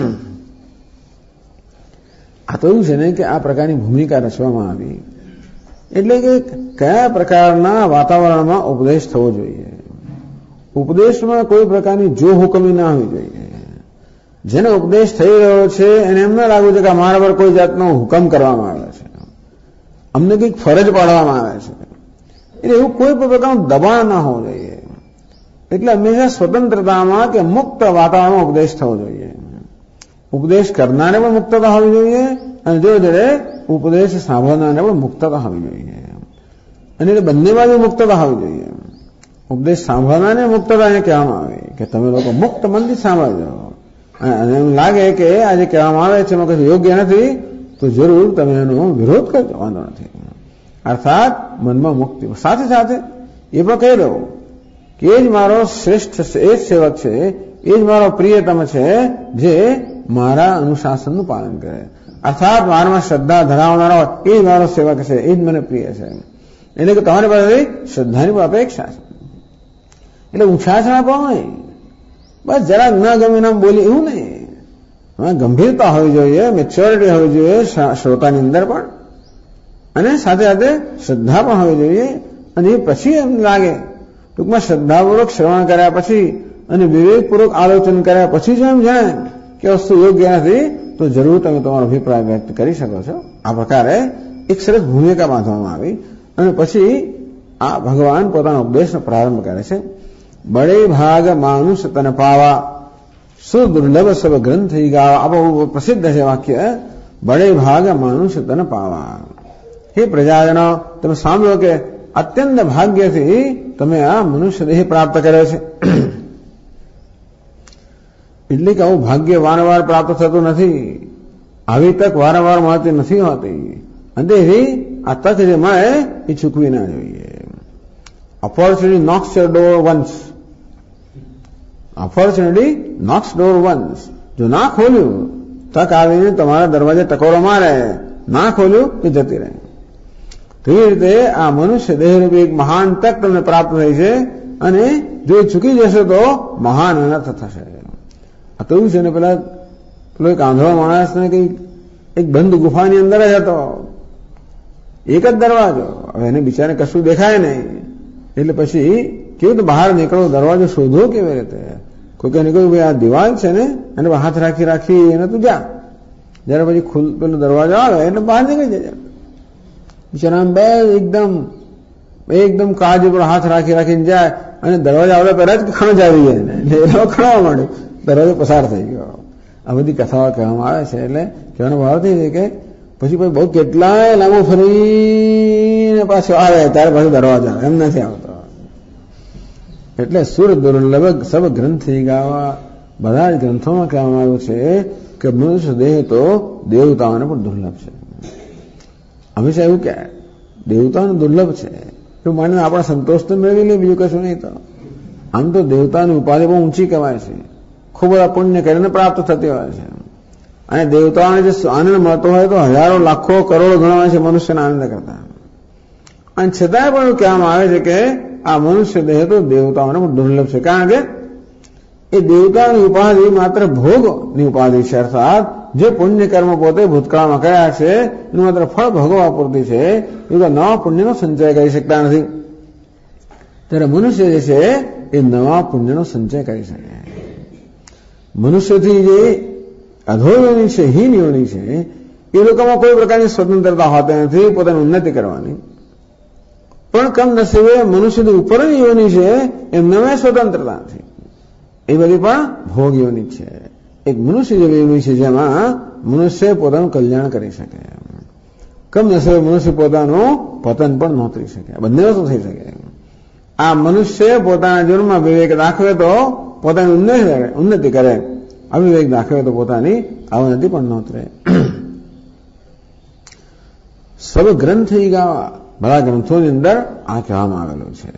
Speaker 2: આ તો એવું છે ને કે આ પ્રકારની ભૂમિકા રચવામાં આવી. એટલે કે કયા પ્રકારના વાતાવરણમાં ઉપદેશ થવો જોઈએ. ઉપદેશમાં કોઈ પ્રકારની જો હુકમી ના હોવી જોઈએ. જેને ઉપદેશ થઈ રહ્યો છે એને એમ ના લાગવું છે કે અમારા પર કોઈ જાતનો હુકમ કરવામાં આવે છે, અમને કંઈક ફરજ પાડવામાં આવે છે. એટલે એવું કોઈ પ્રકારનું દબાણ ના હોવું જોઈએ. એટલે હંમેશા સ્વતંત્રતામાં કે મુક્ત વાતાવરણમાં ઉપદેશ થવો જોઈએ. ઉપદેશ કરનારે પણ મુક્તતા હોવી જોઈએ, અને જો જોડે ઉપદેશ સાંભળનારને પણ મુક્તતા હોવી જોઈએ. અને એટલે બંને બાજુ મુક્તતા હોવી જોઈએ. ઉપદેશ સાંભળનારને મુક્તતા એને કહેવામાં આવે કે તમે લોકો મુક્ત મનથી સાંભળજો, અને એમ લાગે કે આ જે કહેવામાં આવે છે એમાં કશું યોગ્ય નથી તો જરૂર તમે એનો વિરોધ કરજો, વાંધો નથી. અર્થાત મનમાં મુક્તિ. સાથે સાથે એ પણ કહી દો કે એ જ મારો શ્રેષ્ઠ, એ જ સેવક છે, એ જ મારો પ્રિયતમ છે જે મારા અનુશાસનનું પાલન કરે. અર્થાત મારામાં શ્રદ્ધા ધરાવનારો એ જ મારો સેવક છે, એ જ મને પ્રિય છે. એટલે કે તમારી પાસે શ્રદ્ધાની પણ અપેક્ષા છે. એટલે ઉછાછણા પણ નહીં, બસ જરાક ન ગમે નામ બોલી એવું નહીં. ગંભીરતા હોવી જોઈએ, મેચ્યોરિટી હોવી જોઈએ શ્રોતાની અંદર પણ, અને સાથે સાથે શ્રદ્ધા પણ હોવી જોઈએ. અને એ પછી એમ લાગે ટૂંકમાં શ્રદ્ધાપૂર્વક શ્રવણ કર્યા પછી અને વિવેકપૂર્વક આલોચન કર્યા પછી જો એમ જાણે કે વસ્તુ યોગ્ય નથી તો જરૂર તમે તમારો અભિપ્રાય વ્યક્ત કરી શકો છો. આ પ્રકારે એક સરસ ભૂમિકા બાંધવામાં આવી. અને પછી આ ભગવાન પોતાનો ઉપદેશનો પ્રારંભ કરે છે. બડે ભાગ માનુષ તન પાવા, સુદુર્લભ સબ ગ્રંથ ગાવા. આ બહુ પ્રસિદ્ધ છે વાક્ય. બડે ભાગ માનુષ તન પાવા. હે પ્રજાજનો, તમે સાંભળો કે અત્યંત ભાગ્યથી તમે આ મનુષ્ય દેહ પ્રાપ્ત કર્યો છે. એટલે કે આવું ભાગ્ય વારંવાર પ્રાપ્ત થતું નથી, આવી તક વારંવાર મળતી નથી હોતી. અને આ તક જે મળે એ ચૂકવી ના જોઈએ. Opportunity knocks your door once. Opportunity knocks door once. જો ના ખોલ્યું, તક આવીને તમારા દરવાજે ટકોરો મારે, ના ખોલ્યું કે જતી રહે. તો એ રીતે આ મનુષ્ય દેહરૂપી એક મહાન તક તમને પ્રાપ્ત થઈ છે, અને જો એ ચૂકી જશે તો મહાન અનર્થ થશે. આ તો એવું છે ને, પેલો એક આંધળો માણસને કઈ એક બંધ ગુફાની અંદર જ હતો, એક જ દરવાજો. હવે એને બિચારે કશું દેખાય નહીં, એટલે પછી કેવું તો બહાર નીકળો, દરવાજો શોધો કેવી રીતે. કોઈ એને કહ્યું ભાઈ આ દિવાલ છે ને, એને હાથ રાખી રાખી એને તું જા. જયારે પછી પેલો દરવાજો આવે એટલે બહાર નીકળી જાય. બિચારા બે એકદમ કાજ ઉપર હાથ રાખી રાખીને જાય, અને દરવાજા આવડે પહેલા જ ખણજ આવી જાય ને, એટલે એ ખણવા માંડ્યો, દરવાજો પસાર થઈ ગયો. આ બધી કથાઓ કહેવામાં આવે છે. એટલે કહેવાનો ભાવ થઈ છે કે પછી બહુ કેટલાય લાંબુ ફરીને પાછો આવે ત્યારે પાછું દરવાજો આવે, એમ નથી આવતો. એટલે સુર દુર્લભ સબ ગ્રંથ ગાવા. બધા જ ગ્રંથોમાં કહેવામાં આવ્યું છે કે મનુષ્ય દેહ તો દેવતાઓને પણ દુર્લભ છે. હંમેશા એવું કે દેવતાઓને દુર્લભ છે એવું માનીને આપણા સંતોષ તો મેળવી લે, બીજું કશું નહીં. તો આમ તો દેવતાની ઉપાધિ બહુ ઊંચી કહેવાય છે, ખૂબ બધા પુણ્ય કરીને પ્રાપ્ત થતી હોય છે. અને દેવતાઓને જે આનંદ મળતો હોય તો હજારો લાખો કરોડો ગણા છે મનુષ્યના આનંદ કરતા. અને છતાંય પણ એવું કહેવામાં આવે છે કે આ મનુષ્ય દેહ તો દેવતાઓને પણ દુર્લભ છે, કારણ કે એ દેવતાની ઉપાધિ માત્ર ભોગની ઉપાધિ છે. અર્થાત જે પુણ્ય કર્મ પોતે ભૂતકાળમાં કર્યા છે એનું માત્ર ફળ ભોગવવા પૂરતી છે, એ નવા પુણ્યનો સંચય કરી શકતા નથી. ત્યારે મનુષ્ય જે છે એ નવા પુણ્યનો સંચય કરી શકે. મનુષ્યથી જે અધોયોની છે, હીન યોની છે, એ લોકોમાં કોઈ પ્રકારની સ્વતંત્રતા હોતી નથી પોતાની ઉન્નતિ કરવાની. પણ કમનસીબે મનુષ્યથી ઉપરની યોની છે એમનામાં સ્વતંત્રતા નથી, એ બધી પણ ભોગ યોની છે. એક મનુષ્ય જેવી યોની છે જેમાં મનુષ્ય પોતાનું કલ્યાણ કરી શકે. કમનસીબે મનુષ્ય પોતાનું પતન પણ નોતરી શકે. બંને વસ્તુ થઈ શકે. આ મનુષ્ય પોતાના જીવનમાં વિવેક દાખવે તો પોતાની ઉન્નતિ કરે, અવિવેક દાખવે તો પોતાની અવનતિ પણ નોતરે. સબ ગ્રંથ ગાવા, બધા ગ્રંથોની અંદર આ કહેવામાં આવેલું છે.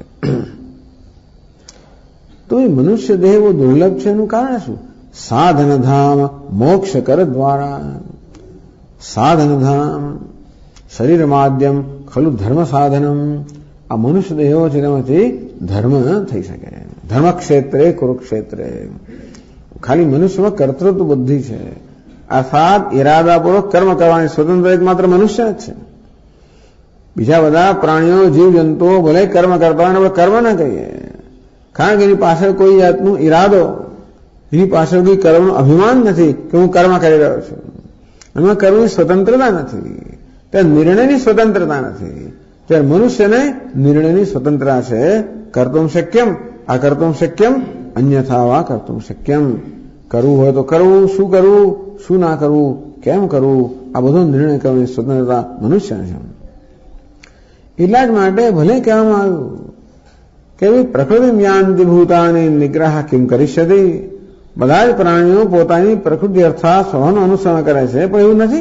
Speaker 2: તો એ મનુષ્ય દેહ બહુ દુર્લભ છે. એનું કારણ શું? સાધનધામ મોક્ષ કર દ્વારા. સાધનધામ શરીર માધ્યમ ખલું ધર્મ સાધનમ. આ મનુષ્ય દેહો છે તેમાંથી ધર્મ થઈ શકે. ધર્મક્ષેત્રે કુરુક્ષેત્રે. ખાલી મનુષ્યમાં કર્તૃત્વ બુદ્ધિ છે, અર્થાત ઇરાદાપૂર્વક કર્મ કરવાની સ્વતંત્ર એકમાત્ર મનુષ્ય જ છે. બીજા બધા પ્રાણીઓ, જીવજંતુઓ ભલે કર્મ કરતા હોય, આપણે કર્મ ના કહીએ, કારણ કે એની પાછળ કોઈ જાતનું ઈરાદો, એની પાછળ કોઈ કર્મનું અભિમાન નથી કે હું કર્મ કરી રહ્યો છું. એમાં કર્મની સ્વતંત્રતા નથી, ત્યાં નિર્ણયની સ્વતંત્રતા નથી. ત્યારે મનુષ્યને નિર્ણયની સ્વતંત્રતા છે. કર્તુમ શક્યમ અકર્તુમ શક્યમ અન્યથા વા કર્તુમ શક્યમ. કરવું હોય તો કરવું, શું ના કરવું, કેમ કરવું, આ બધો નિર્ણય કરવાની સ્વતંત્રતા મનુષ્યને છે. એટલા જ માટે ભલે કહેવામાં આવ્યું કે પ્રકૃતિ યાન્તિ ભૂતાની નિગ્રહ કિમ કરીષ્યતિ. બધા જ પ્રાણીઓ પોતાની પ્રકૃતિ અર્થાત સ્વભાવનું અનુસરણ કરે છે, પણ એવું નથી.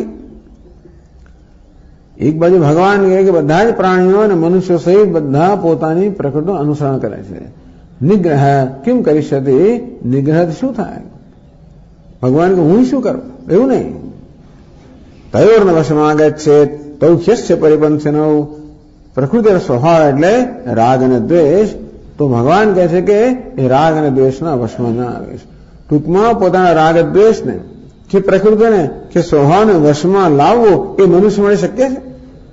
Speaker 2: એક બાજુ ભગવાન કહે કે બધા જ પ્રાણીઓ અને મનુષ્યો સહિત બધા પોતાની પ્રકૃતિનું અનુસરણ કરે છે. નિગ્રહ કિમ કરીષ્યતિ, નિગ્રહ શું થાય? ભગવાન કે હું શું કરું, એવું નહીં. તયોર્ન વશમાં ગચ્છે તૌખ્યસ્ય પરિપંથનો. પ્રકૃતિ સ્વભાવ એટલે રાગ અને દ્વેષ. તો ભગવાન કહે છે કે એ રાગ અને દ્વેષના વશમાં ના આવે. ટૂંકમાં પોતાના રાગ દ્વેષને કે પ્રકૃતિને કે સ્વભાવને વશમાં લાવવો એ મનુષ્ય માટે શક્ય છે,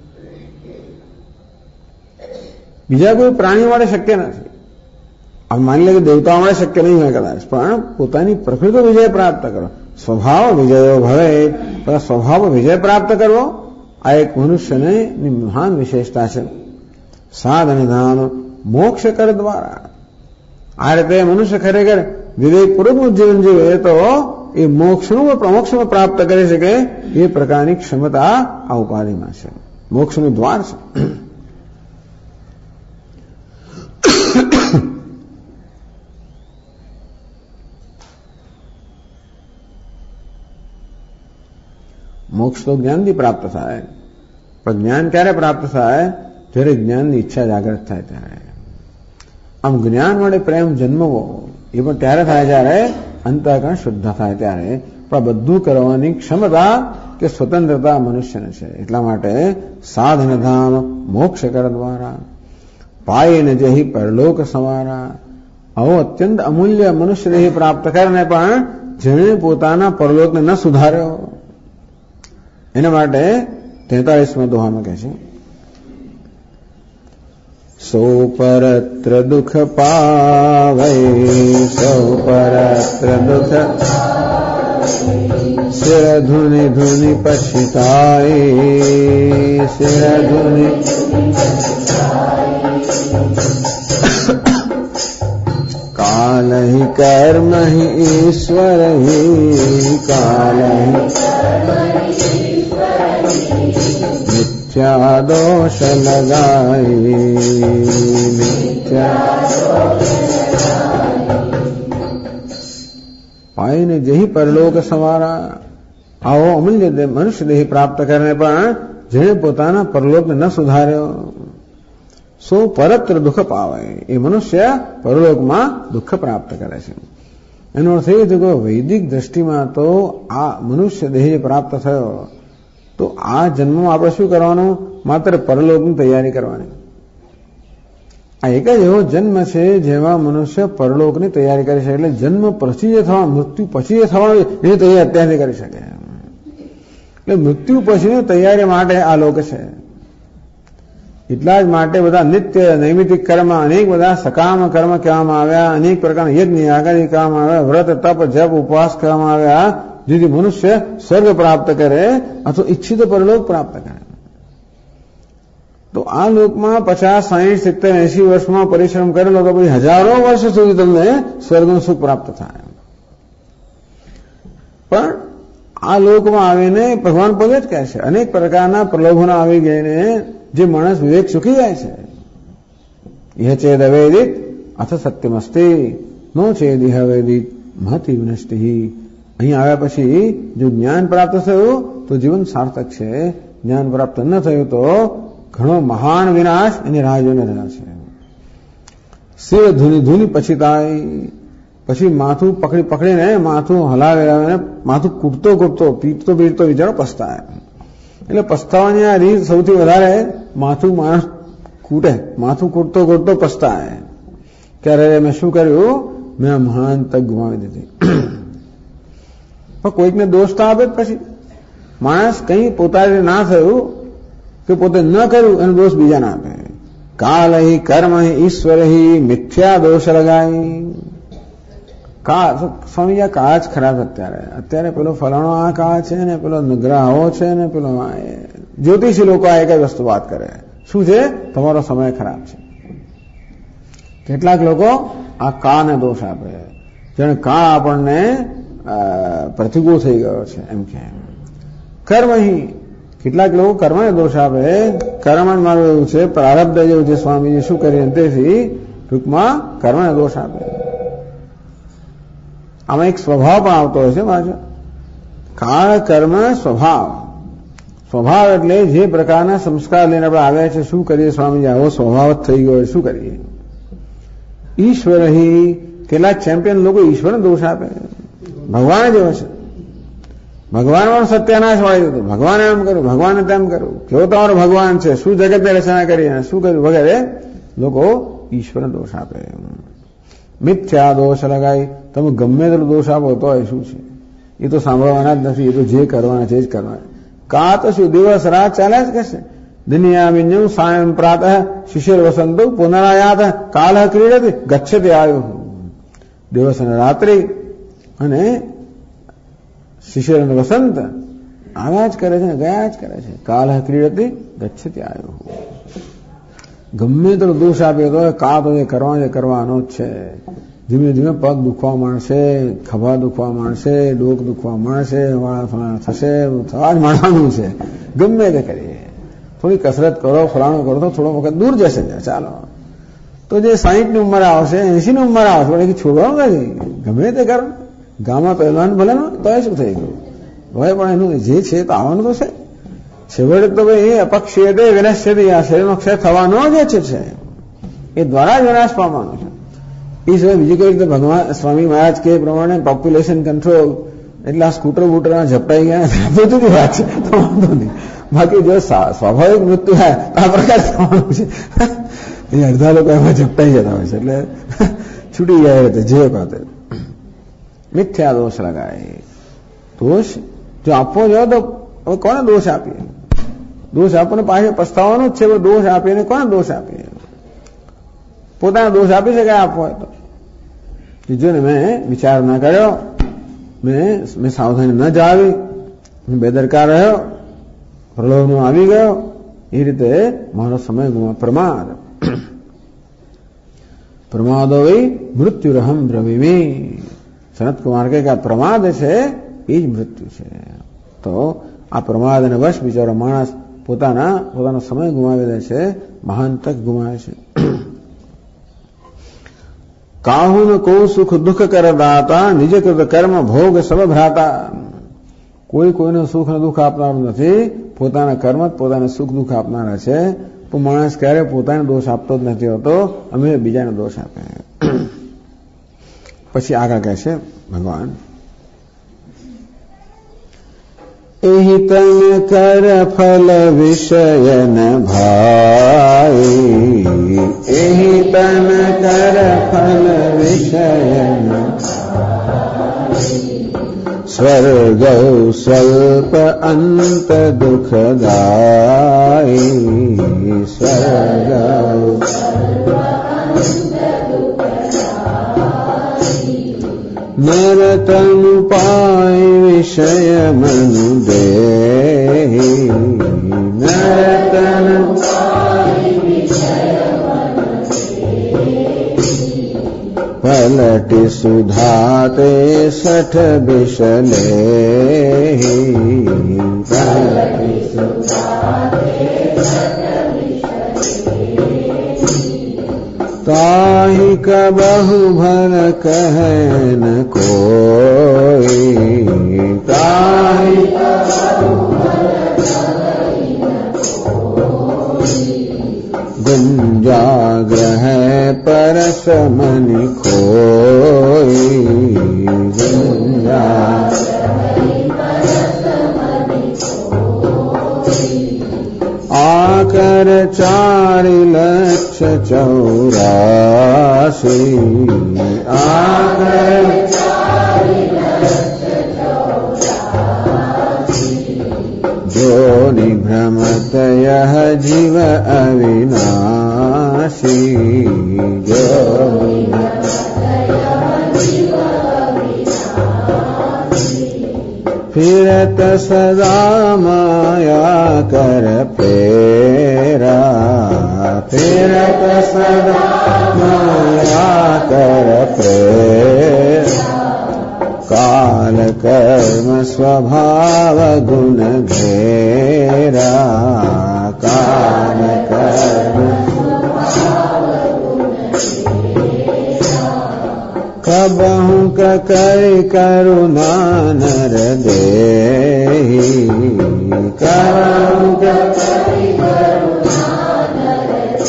Speaker 2: બીજા કોઈ પ્રાણી માટે શક્ય નથી. આમ માની લે કે દેવતાઓ માટે શક્ય નહીં હોય કદાચ, પણ પોતાની પ્રકૃતિ વિજય પ્રાપ્ત કરો, સ્વભાવ વિજયો ભવે, સ્વભાવ વિજય પ્રાપ્ત કરવો આ એક મનુષ્યની મહાન વિશેષતા છે. સાધન ધામ મોક્ષ કર દ્વારા. આ રીતે મનુષ્ય ખરેખર વિવેકપૂર્વકનું જીવન જીવે તો એ મોક્ષનું પ્રાપ્ત કરી શકે એ પ્રકારની ક્ષમતા આ ઉપાધિમાં છે. મોક્ષનું દ્વાર છે. મોક્ષ તો જ્ઞાનથી પ્રાપ્ત થાય, પણ જ્ઞાન ક્યારે પ્રાપ્ત થાય? જ્યારે જ્ઞાનની ઈચ્છા જાગૃત થાય ત્યારે. આમ જ્ઞાન વડે પ્રેમ જન્મવો એ પણ ત્યારે થાય જ્યારે અંતઃકરણ શુદ્ધ થાય ત્યારે. પણ બધું કરવાની ક્ષમતા કે સ્વતંત્રતા મનુષ્યને છે. એટલા માટે સાધનધામ મોક્ષ કર દ્વારા પાયને જહી પરલોક સવારા. આવો અત્યંત અમૂલ્ય મનુષ્ય દેહ પ્રાપ્ત કરીને પણ જેણે પોતાના પરલોકને ન સુધાર્યો, એના માટે 43માં દોહામાં કહે છે સો પરત્ર દુઃખ પાવૈ, સો પરત્ર દુઃખ શિર ધુનિ ધુનિ પછતાય, શિર ધુનિ કાલ હિ કર્મ હિ ઈશ્વર હિ, કાલ મિથ્યા દોષ લગાય, પાઈને જહી પરલોક સવારા. આવો અમૂલ્ય મનુષ્ય દેહ પ્રાપ્ત કરીને પણ જેણે પોતાના પરલોકને ન સુધાર્યો, સો પરત્ર દુઃખ પાવે. એ મનુષ્ય પરલોકમાં દુઃખ પ્રાપ્ત કરે છે. એનો અર્થ એ છે કે વૈદિક દ્રષ્ટિમાં તો આ મનુષ્ય દેહ પ્રાપ્ત થયો તો આ જન્મમાં આપણે શું કરવાનું? માત્ર પરલોકની તૈયારી કરવાની. આ એક જ એવો જન્મ છે જેમાં મનુષ્ય પરલોકની તૈયારી કરી શકે. એટલે જન્મ પછી જે થવાનું, મૃત્યુ પછી જે થવાનું એની તૈયારી અત્યારથી કરી શકે. એટલે મૃત્યુ પછીની તૈયારી માટે આ લોક છે. એટલા જ માટે બધા નિત્ય નૈમિતિક કર્મ, અનેક બધા સકામ કર્મ કહેવામાં આવ્યા, અનેક પ્રકારના યજ્ઞ યાગાદિ કહેવામાં આવ્યા, વ્રત તપ જપ ઉપવાસ કહેવામાં આવ્યા, જેથી મનુષ્ય સ્વર્ગ પ્રાપ્ત કરે અથવા ઈચ્છિત પરલોક પ્રાપ્ત કરે. તો આ લોકમાં 50, 60, 70, 80 વર્ષમાં પરિશ્રમ કરેલો તો પછી હજારો વર્ષ સુધી તમને સ્વર્ગનું સુખ પ્રાપ્ત થાય. પણ આ લોકમાં આવીને ભગવાન પોતે જ કહે છે, અનેક પ્રકારના પ્રલોભનો આવી ગઈને જે માણસ વિવેક ચૂકી જાય છે. ઇહ ચેદ અવેદિત અથ સત્યમસ્તી નો ચેદ ઇહ અવેદિત મહતિ વિનષ્ટિ. અહીં આવ્યા પછી જો જ્ઞાન પ્રાપ્ત થયું તો જીવન સાર્થક છે, જ્ઞાન પ્રાપ્ત ન થયું તો ઘણો મહાન વિનાશ એની રાહ જોઈને રહ્યા છે. શિવ ધૂની ધૂની પછી થાય, પછી માથું પકડીને માથું હલાવે, માથું કૂટતો પીટતો વિચારો પસ્તાય. એટલે પસ્તાવાની આ રીત સૌથી વધારે માથું માણસ કૂટે, માથું કૂટતો પસ્તાય. ક્યારે મેં શું કર્યું? મેં આ મહાન તક ગુમાવી દીધી. પણ કોઈકને દોષ તો આપે જ. પછી માણસ કંઈ પોતાને ના થયું કે પોતે ન કર્યું એનો દોષ બીજાને આપે. કાલ હિ કર્મ હિ ઈશ્વર હિ મિથ્યા દોષ લગાઈ. સ્વામી આ કાળ જ ખરાબ. અત્યારે પેલો ફલાણો આ કાળ છે ને પેલો ગ્રહો છે ને પેલો જ્યોતિષી લોકો આ એક જ વસ્તુ વાત કરે. શું છે? તમારો સમય ખરાબ છે. કેટલાક લોકો આ કાળને દોષ આપે, જેને કાળ આપણને પ્રતિકૂળ થઈ ગયો છે એમ કે. કર્મ હિ, કેટલાક લોકો કર્મને દોષ આપે. કર્મ મારું એવું છે, પ્રારબ્ધ જેવું છે, સ્વામીજી શું કરીને તેથી ટૂંકમાં કર્મને દોષ આપે. આમાં એક સ્વભાવ પણ આવતો હોય છે પાછો. કાળ કર્મ સ્વભાવ એટલે જે પ્રકારના સંસ્કાર લઈને આપણે આવ્યા છે, શું કરીએ સ્વામીજી? આવો સ્વભાવ જ થઈ ગયો, શું કરીએ? ઈશ્વર હિ, કેટલાક ચેમ્પિયન લોકો ઈશ્વરને દોષ આપે. ભગવાન જેવો છે, ભગવાન પણ સત્યાનાશ વાળી દીધું, ભગવાન એમ કર્યું, ભગવાને તેમ કર્યું, કેવો તમારો ભગવાન છે, શું જગતને રચના કરી, શું કર્યું વગેરે લોકો ઈશ્વરને દોષ આપે. મિથ્યા દોષ લગાઈ. તમે ગમે તેટલો દોષ આપો તો શું છે? એ તો સાંભળવાના જ નથી, એ તો જે કરવાના છે જ કરવાના. કા તો શું દિવસ રાત ચાલ્યા જ કરશે. દુનિયા સાયં પ્રાતઃ શિશિર વસંત પુનરાયાત કાલ ક્રીડતી ગચ્છતે આવ્યો. દિવસ અને રાત્રિ અને શિશિર અને વસંત આવ્યા જ કરે છે ને ગયા જ કરે છે. કાલ ક્રીડતી ગચ્છતે આવ્યો. ગમે તેટલો દોષ આપ્યો તો કા તો એ કરવાનો જ છે. ધીમે ધીમે પગ દુખવા માંડશે, ખભા દુખવા માંડશે, ડોક દુખવા માંડશે, વાળા થશે, થવા જ માંડવાનું છે. ગમે તે કરીએ, થોડી કસરત કરો, ફલાણું કરો તો થોડો વખત દૂર જશે. ચાલો તો જે 60ની ઉંમર આવશે, 80ની ઉંમર આવશે, પણ છોડવાનું નથી, ગમે તે કરો. ગામમાં પહેલવાન ભલે તો એ શું થઈ ગયું હવે, પણ એનું જે છે તો આવવાનું તો છે. છેવટે તો ભાઈ એ અપક્ષેદે વિનશ્યતિ, આ શરીરનો ક્ષય થવાનો જ છે, એ દ્વારા જ વિનાશ પામવાનો છે. એ સિવાય બીજી કઈ રીતે ભગવાન સ્વામી મહારાજ કે પ્રમાણે પોપ્યુલેશન કંટ્રોલ એટલે આ સ્કૂટર બૂટરના ઝપટાઈ ગયા બધું વાત છે, તો વાંધો નહીં. બાકી જો સ્વાભાવિક મૃત્યુ થાય તો આ પ્રકાર થવાનું છે. એ અડધા લોકો એમાં ઝપટાઈ જતા હોય છે, એટલે છૂટી જાય રીતે જે વાત. મિથ્યા દોષ લગાય. દોષ જો આપવો જોઈએ તો હવે કોને દોષ આપીએ? દોષ આપણને પાસે પસ્તાવાનો જ છે. દોષ આપીને કોને દોષ આપીએ? પોતાનો દોષ આપી શકાય આપવો હોય તો. જો ને મેં વિચાર ના કર્યો, મેં સાવધાની ન જાળવી, હું બેદરકાર રહ્યો, પ્રલોભનો આવી ગયો, એ રીતે મારો સમય પ્રમાદો વૈ મૃત્યુરહમ બ્રવીમી. સનતકુમાર કે આ પ્રમાદ છે એ જ મૃત્યુ છે. તો આ પ્રમાદ અને વશ બિચારો માણસ પોતાનો સમય ગુમાવી દે છે, મહાન તક ગુમાવે છે. કાહુન કો સુખ દુઃખ કર દાતા, નિજ કૃત કર્મ ભોગ સબ ભ્રાતા. કોઈ કોઈને સુખ અને દુઃખ આપનારું નથી, પોતાના કર્મ પોતાને સુખ દુઃખ આપનારા છે. પણ માણસ ક્યારે પોતાને દોષ આપતો જ નથી હોતો, અમે બીજાને દોષ આપે. પછી આગળ કહે છે ભગવાન એહી તન કર ફલ વિષયન ભાઈ એહી તન કર ફલ વિષયન સ્વર્ગ સ્વલ્પ અંત દુઃખદાયી સ્વર્ગ નરતન પાય વિષય મનુ દેહી નરતન પલટી સુધાતે સઠ બિશલે તાહી કબહુ ભર કહે ન કોઈ તાહી ગુંજાગ્રહ પરસ મનિ ખોઈ આકર 4,84,000 આકર જોનિ ભ્રમત યહ જીવ અવિનાશી જોનિ ફિરત સદા માયા કર પ્રેરા ફિરત સદા માયા કર પ્રેરા કાલ કર્મ સ્વભાવ ગુણ ઘેરા કાલ કર્મ કબહુ કરી કરુણા નર દેહી કબહુ કરી કરુણા નર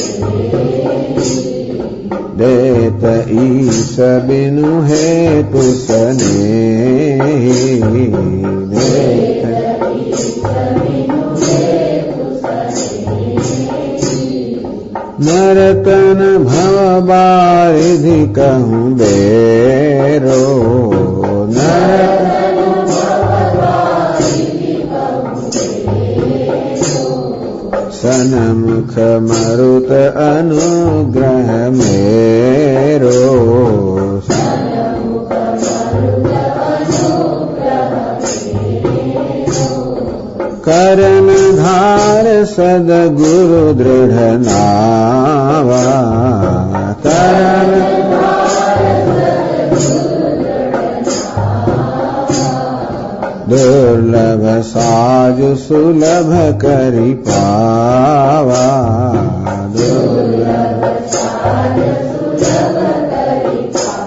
Speaker 2: દેત ઈશ બિનુ હેતુ સ્નેહી દેત નરતન ભવ બારિધિ કહું બેરો નરતન સનમુખ મરુત અનુગ્રહ મેરો કરન ધાર સદગુરુ દૃઢ નાવા કરન દુર્લભ સાજુ સુલભ કરી પાવા દુર્લભ સાજુ સુલભ કરી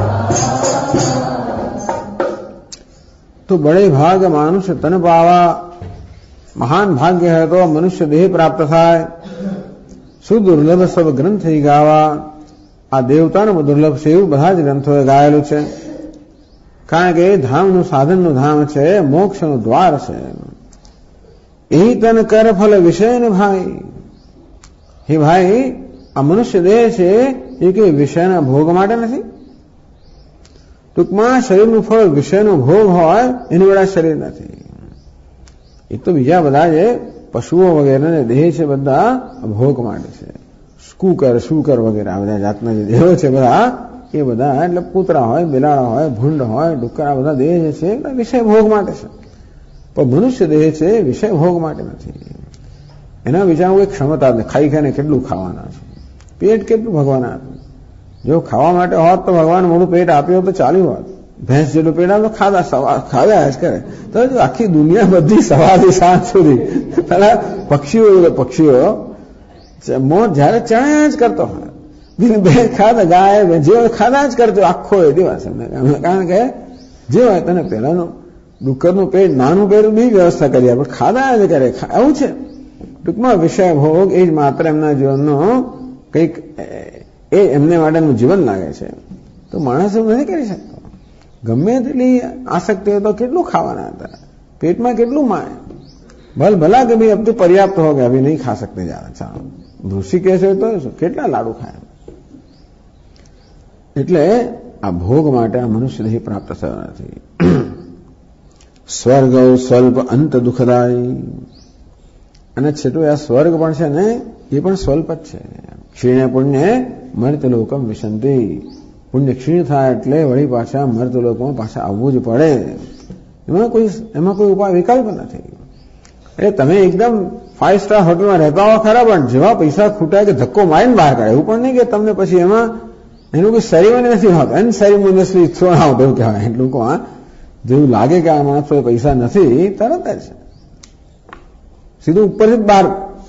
Speaker 2: तो बड़े भाग मनुष्य तन पावा महान भाग्य है तो मनुष्य देह प्राप्त थाय સુદુર્લભ સબ ગ્રંથ ગાવા આ દેવતાનું દુર્લભ છે એવું બધા જ ગ્રંથોએ ગાયેલું છે કારણ કે એ ધામનું સાધનનું ધામ છે મોક્ષનું દ્વાર છે એ તન કર ફલ વિષય ને ભાઈ હે ભાઈ આ મનુષ્ય દેહ છે એ કે વિષયના ભોગ માટે નથી ટૂંકમાં શરીરનું ફળ વિષયનો ભોગ હોય એની વડા શરીર નથી એ તો બીજા બધા જે પશુઓ વગેરે દેહ છે બધા ભોગ માટે છે શુકર વગેરે આ બધા જાતના જે દેહો છે બધા એ બધા એટલે કૂતરા હોય બિલાડા હોય ભૂંડ હોય ડુક્કર આ બધા દેહ જે છે વિષય ભોગ માટે છે પણ મનુષ્ય દેહ છે વિષય ભોગ માટે નથી એના વિચારવું એક ક્ષમતા નથી ખાઈ ખાઈને કેટલું ખાવાના છે પેટ કેટલું ભગવાન આપ્યું જો ખાવા માટે હોત તો ભગવાન મોટું પેટ આપ્યું તો ચાલ્યું હોત ભેંસ જેટલું પેટ આપ તો ખાધા જ કરે તો આખી દુનિયા બધી સવારથી સાંજ સુધી પેલા પક્ષીઓ મોર જયારે ચણ્યા જ કરતો હોય બે ખાધા ગાય જે ખાધા જ કરતો આખો એ દિવસ કારણ કે જે હોય તને પેલાનું ડુક્કરનું પેટ નાનું પેટ બી વ્યવસ્થા કરી આપે ખાધા જ કરે એવું છે ટૂંકમાં વિષય ભોગ એ જ માત્ર એમના જીવનનો કંઈક એ એમને માટેનું જીવન લાગે છે તો માણસ એવું નથી કરી શકતો ગમે તેટલી આસક્તિ હોય તો કેટલું ખાવાના હતા, પેટમાં કેટલું માય, ભલ ભલા કે ભાઈ અબ તો પર્યાપ્ત હો ગયા, અભી નહીં ખા सकते ज्यादा, ચાલો ઋષિકેશ હોય તો કેટલા લાડુ ખાય. એટલે આ ભોગ માટે આ મનુષ્ય દેહ પ્રાપ્ત થયો નથી. સ્વર્ગ સ્વલ્પ અંત દુઃખદાયી, અને છેટું આ સ્વર્ગ પણ છે ને એ પણ સ્વલ્પ જ છે. ક્ષીણે પુણ્ય મર્ત્યલોકમ વિશંતિ, પુણ્ય ક્ષીણ થાય એટલે વળી પાછા મર્ત્યલોકમાં પાછા આવવું જ પડે, એમાં કોઈ ઉપાય વિકલ્પ નથી. એટલે તમે એકદમ 5 સ્ટાર હોટલમાં રહેતા હો ખરા, પણ જેવા પૈસા ખૂટાય કે ધક્કો મારીને બહાર કાઢે, એવું પણ નહીં કે તમને પછી એમાં એનું કોઈ સેરેમની નથી હોતું, અનસેરેમોનિયસલી થ્રોન આઉટ એવું કહેવાય. એટલું કહો, જેવું લાગે કે આ માણસો પૈસા નથી, તરત જ સીધું ઉપરથી બહાર.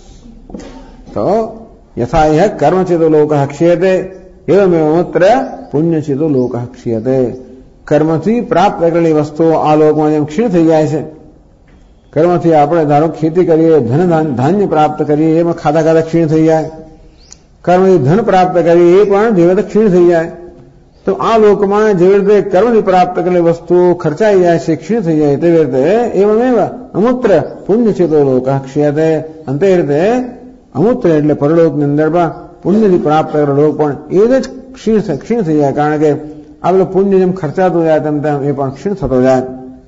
Speaker 2: તો યથા યહ કર્મચેતો લોક ક્ષીયતે એવમેવત્ર પુણ્યચેતો લોક ક્ષીયતે. કર્મથી પ્રાપ્ત કરેલી વસ્તુઓ આ લોકમાં જેમ ક્ષીણ થઈ જાય છે, કર્મથી આપણે ધારો ખેતી કરીએ, ધાન્ય પ્રાપ્ત કરીએ, એમાં ખાતા ખાતા ક્ષીણ થઈ જાય. કર્મથી ધન પ્રાપ્ત કરીએ એ પણ જેવી રીતે ક્ષીણ થઈ જાય. તો આ લોકમાં જેવી રીતે કર્મથી પ્રાપ્ત કરેલી વસ્તુઓ ખર્ચાઈ જાય છે, ક્ષીણ થઈ જાય, તેવી રીતે એવમેવ અમૂત્ર પુણ્યચેતો લોક ક્ષીયતે. અંતે રીતે અમૂત્ર એટલે પરલોકની અંદર પણ પુણ્યથી પ્રાપ્ત કરેલો લોક પણ એ જ ક્ષીણ થઈ જાય, કારણ કે આ બધું પુણ્ય જેમ ખર્ચાતું જાય તેમ તેમ એ પણ ક્ષીણ થતો જાય.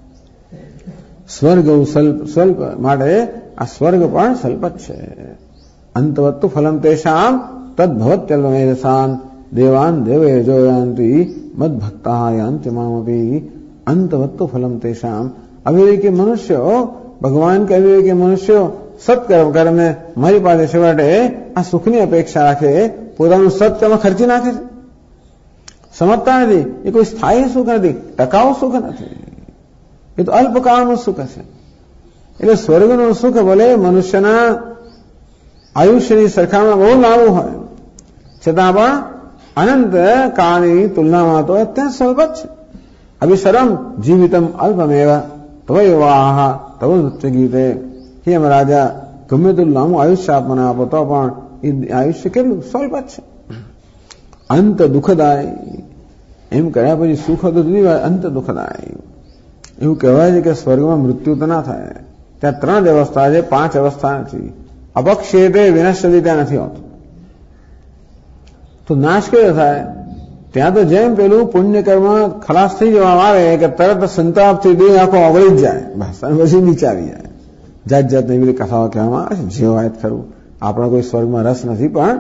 Speaker 2: સ્વર્ગ સ્વલ્પ માટે આ સ્વર્ગ પણ સ્વલ્પ જ છે. અંતવત્તુ ફલમ તેષામ તદ્ભવત્યલ્પમેધસાન દેવાન દેવે જોયાંતિ મદભક્તા યાંતિ મામપી. અંતવત્તુ ફલમ તેષામ, અવિવેકી મનુષ્યો, ભગવાન કે અવિવેકી મનુષ્યો સત્કર્મ કર્મે મારી પાસે છેવટે આ સુખની અપેક્ષા રાખે, પોતાનું સત્કર્મ ખર્ચી નાખે છે. સમજતા નથી એ કોઈ સ્થાયી સુખ નથી, ટકાઉ સુખ નથી, એ તો અલ્પકાળનું સુખ છે. એટલે સ્વર્ગનું સુખ ભલે મનુષ્યના આયુષ્યની સરખામણીમાં બહુ લાંબુ હોય છતાં પણ અનંત કાળની તુલનામાં તો અત્યંત સ્વલ્પ જ છે. અભિસરમ જીવિતમ અલ્પમેવ તવૈવાહ તવ નૃત્ય ગીતે. હે રાજા, ગમે તેટલું લાંબુ આયુષ્ય આપણને આપો તો પણ એ આયુષ્ય કેટલું સ્વલ્પ જ છે. અંત દુઃખદાય, એમ કર્યા પછી સુખ તો જુદી વાત, અંત દુઃખદાય. એવું કહેવાય છે કે સ્વર્ગમાં મૃત્યુ તો ના થાય, ત્યાં 3 જ અવસ્થા છે, 5 અવસ્થા નથી. અપક્ષેપે વિનશ્યતિ ત્યાં નથી હોતું. તો નાશ કેવો થાય? ત્યાં તો જેમ પેલું પુણ્યકર્મ ખલાસ થઈ જવામાં આવે કે તરત સંતાપથી દેહ આખો ઓગળી જ જાય, બસ પછી નીચે આવી જાય. જાત જાતની એવી કથાઓ કહેવામાં આવે છે, જે વાત ખરું. આપણો કોઈ સ્વર્ગમાં રસ નથી, પણ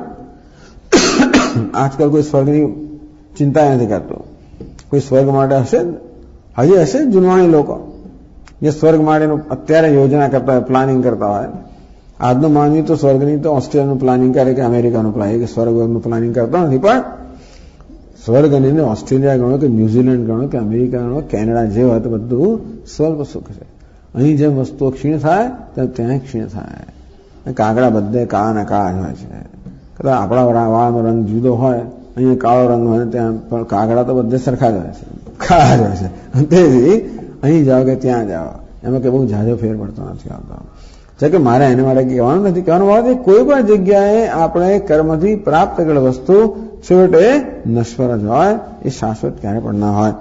Speaker 2: આજકાલ કોઈ સ્વર્ગની ચિંતા નથી કરતો. કોઈ સ્વર્ગ માટે હશે, હજી હશે જુનવાણી લોકો જે સ્વર્ગ માટેનું અત્યારે યોજના કરતા હોય, પ્લાનિંગ કરતા હોય. આજનો માનવી તો સ્વર્ગની તો ઓસ્ટ્રેલિયાનું પ્લાનિંગ કરે કે અમેરિકાનું પ્લાનિંગ, કે સ્વર્ગનું પ્લાનિંગ કરતા નથી. પણ સ્વર્ગની અંદર ઓસ્ટ્રેલિયા ગણો કે ન્યુઝીલેન્ડ ગણો કે અમેરિકા ગણો, કેનેડા જે હોય તો બધું સ્વલ્પ સુખ છે. અહીં જેમ વસ્તુઓ ક્ષીણ થાય તેમ ત્યાં ક્ષીણ થાય. કાગડા બધે કાળા કાળા જ હોય છે. કદાચ આપણા વાળનો રંગ જુદો હોય, અહીંયા કાળો રંગ હોય, ત્યાં પણ કાગડા તો બધે સરખા જ હોય છે, કાળા જ હોય છે. તેથી અહીં જાઓ કે ત્યાં જાઓ, એમાં કે બહુ ઝાઝો ફેર પડતો નથી આવતો. કે મારે એને માટે કહેવાનું નથી, કહેવાનું વાત કોઈ પણ જગ્યાએ આપણે કર્મથી પ્રાપ્ત કરેલ વસ્તુ છેવટે નશ્વર જ હોય, એ શાશ્વત ક્યારે પણ ના હોય.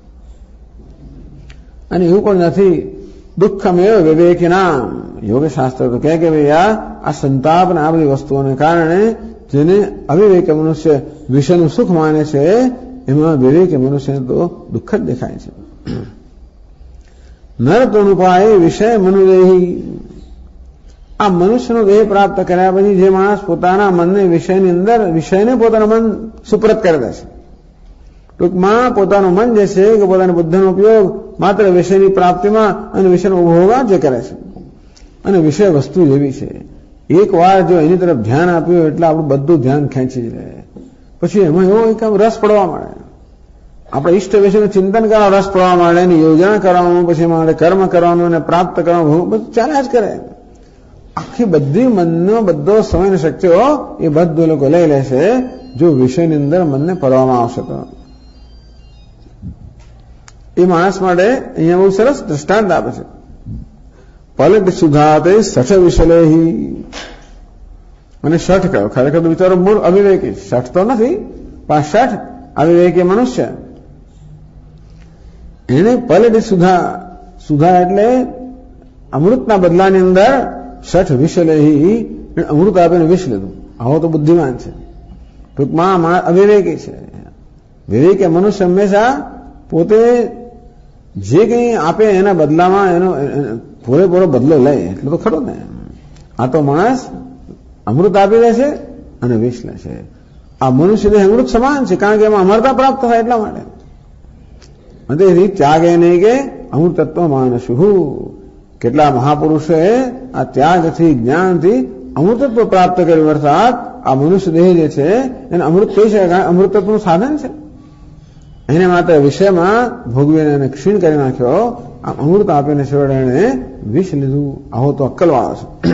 Speaker 2: અને એવું પણ નથી દુઃખમેવ વિવેકિના. યોગશાસ્ત્ર તો કહે કે ભાઈ આ સંતાપ ને આ બધી વસ્તુઓને કારણે જેને અવિવેક મનુષ્ય વિષયનું સુખ માને છે, એમાં વિવેક મનુષ્યને તો દુઃખ જ દેખાય છે. નર તૃણુપાય વિષય મનુદેહી. આ મનુષ્યનો દેહ પ્રાપ્ત કર્યા પછી જે માણસ પોતાના મનને વિષયની અંદર વિષયને પોતાનું મન સુપ્રત કરી દે છે, ટૂંકમાં પોતાનું મન જે છે કે પોતાની બુદ્ધિનો ઉપયોગ માત્ર વિષયની પ્રાપ્તિમાં અને વિષયનો ઉપભોગમાં જે કરે છે. અને વિષય વસ્તુ જેવી છે, એક વાર જો એની તરફ ધ્યાન આપ્યું એટલે આપણું બધું ધ્યાન ખેંચી જ રહે. પછી એમાં એવો એક રસ પડવા માંડે, આપણે ઈષ્ટ વિષયનું ચિંતન કરવા રસ પડવા માંડે, એની યોજના કરવાનું, પછી એમાં કર્મ કરવાનું અને પ્રાપ્ત કરવાનું બધું ચાલ્યા જ કરે. આખી બધી મનનો બધો સમય અને શક્તિઓ એ બધું લોકો લઈ લેશે જો વિષયની અંદર મનને પડવામાં આવશે તો. એ માણસ માટે અહીંયા બહુ સરસ દ્રષ્ટાંત આપે છે. પલક સુધાતે સઠ વિશલેહી. અને શઠ કયો? ખરેખર તો બિચારો મૂળ અવિવેકી, શઠ તો નથી પણ શઠ અવિવેકી મનુષ્ય એને પલટી સુધા એટલે અમૃતના બદલાની અંદર 60 વિષ લઈ અમૃત આપીને વિષ લીધું. આવો તો બુદ્ધિમાન છે. ટૂંકમાં અવિવેકી છે. વિવેકી મનુષ્ય હંમેશા પોતે જે કંઈ આપે એના બદલામાં એનો પૂરેપૂરો બદલો લે, એટલે તો ખરો ને. આ તો માણસ અમૃત આપી દે છે અને વિષ લે છે. આ મનુષ્ય દેહ અમૃત સમાન છે, કારણ કે એમાં અમરતા પ્રાપ્ત થાય એટલા માટે. તેથી ત્યાગે નહીં કે અમૃતત્વ માનસુઃ. કેટલા મહાપુરુષોએ આ ત્યાગથી જ્ઞાનથી અમૃતત્વ પ્રાપ્ત કર્યું, અર્થાત આ મનુષ્ય દેહ જે છે એને અમૃત કહી શકાય. અમૃતત્વનું સાધન છે. એને માત્ર વિષયમાં ભોગવીને એને ક્ષીણ કરી નાખ્યો. આ અમૃત આપીને છોડે એને વિષ લીધું. આવો તો અક્કલવાળો છે.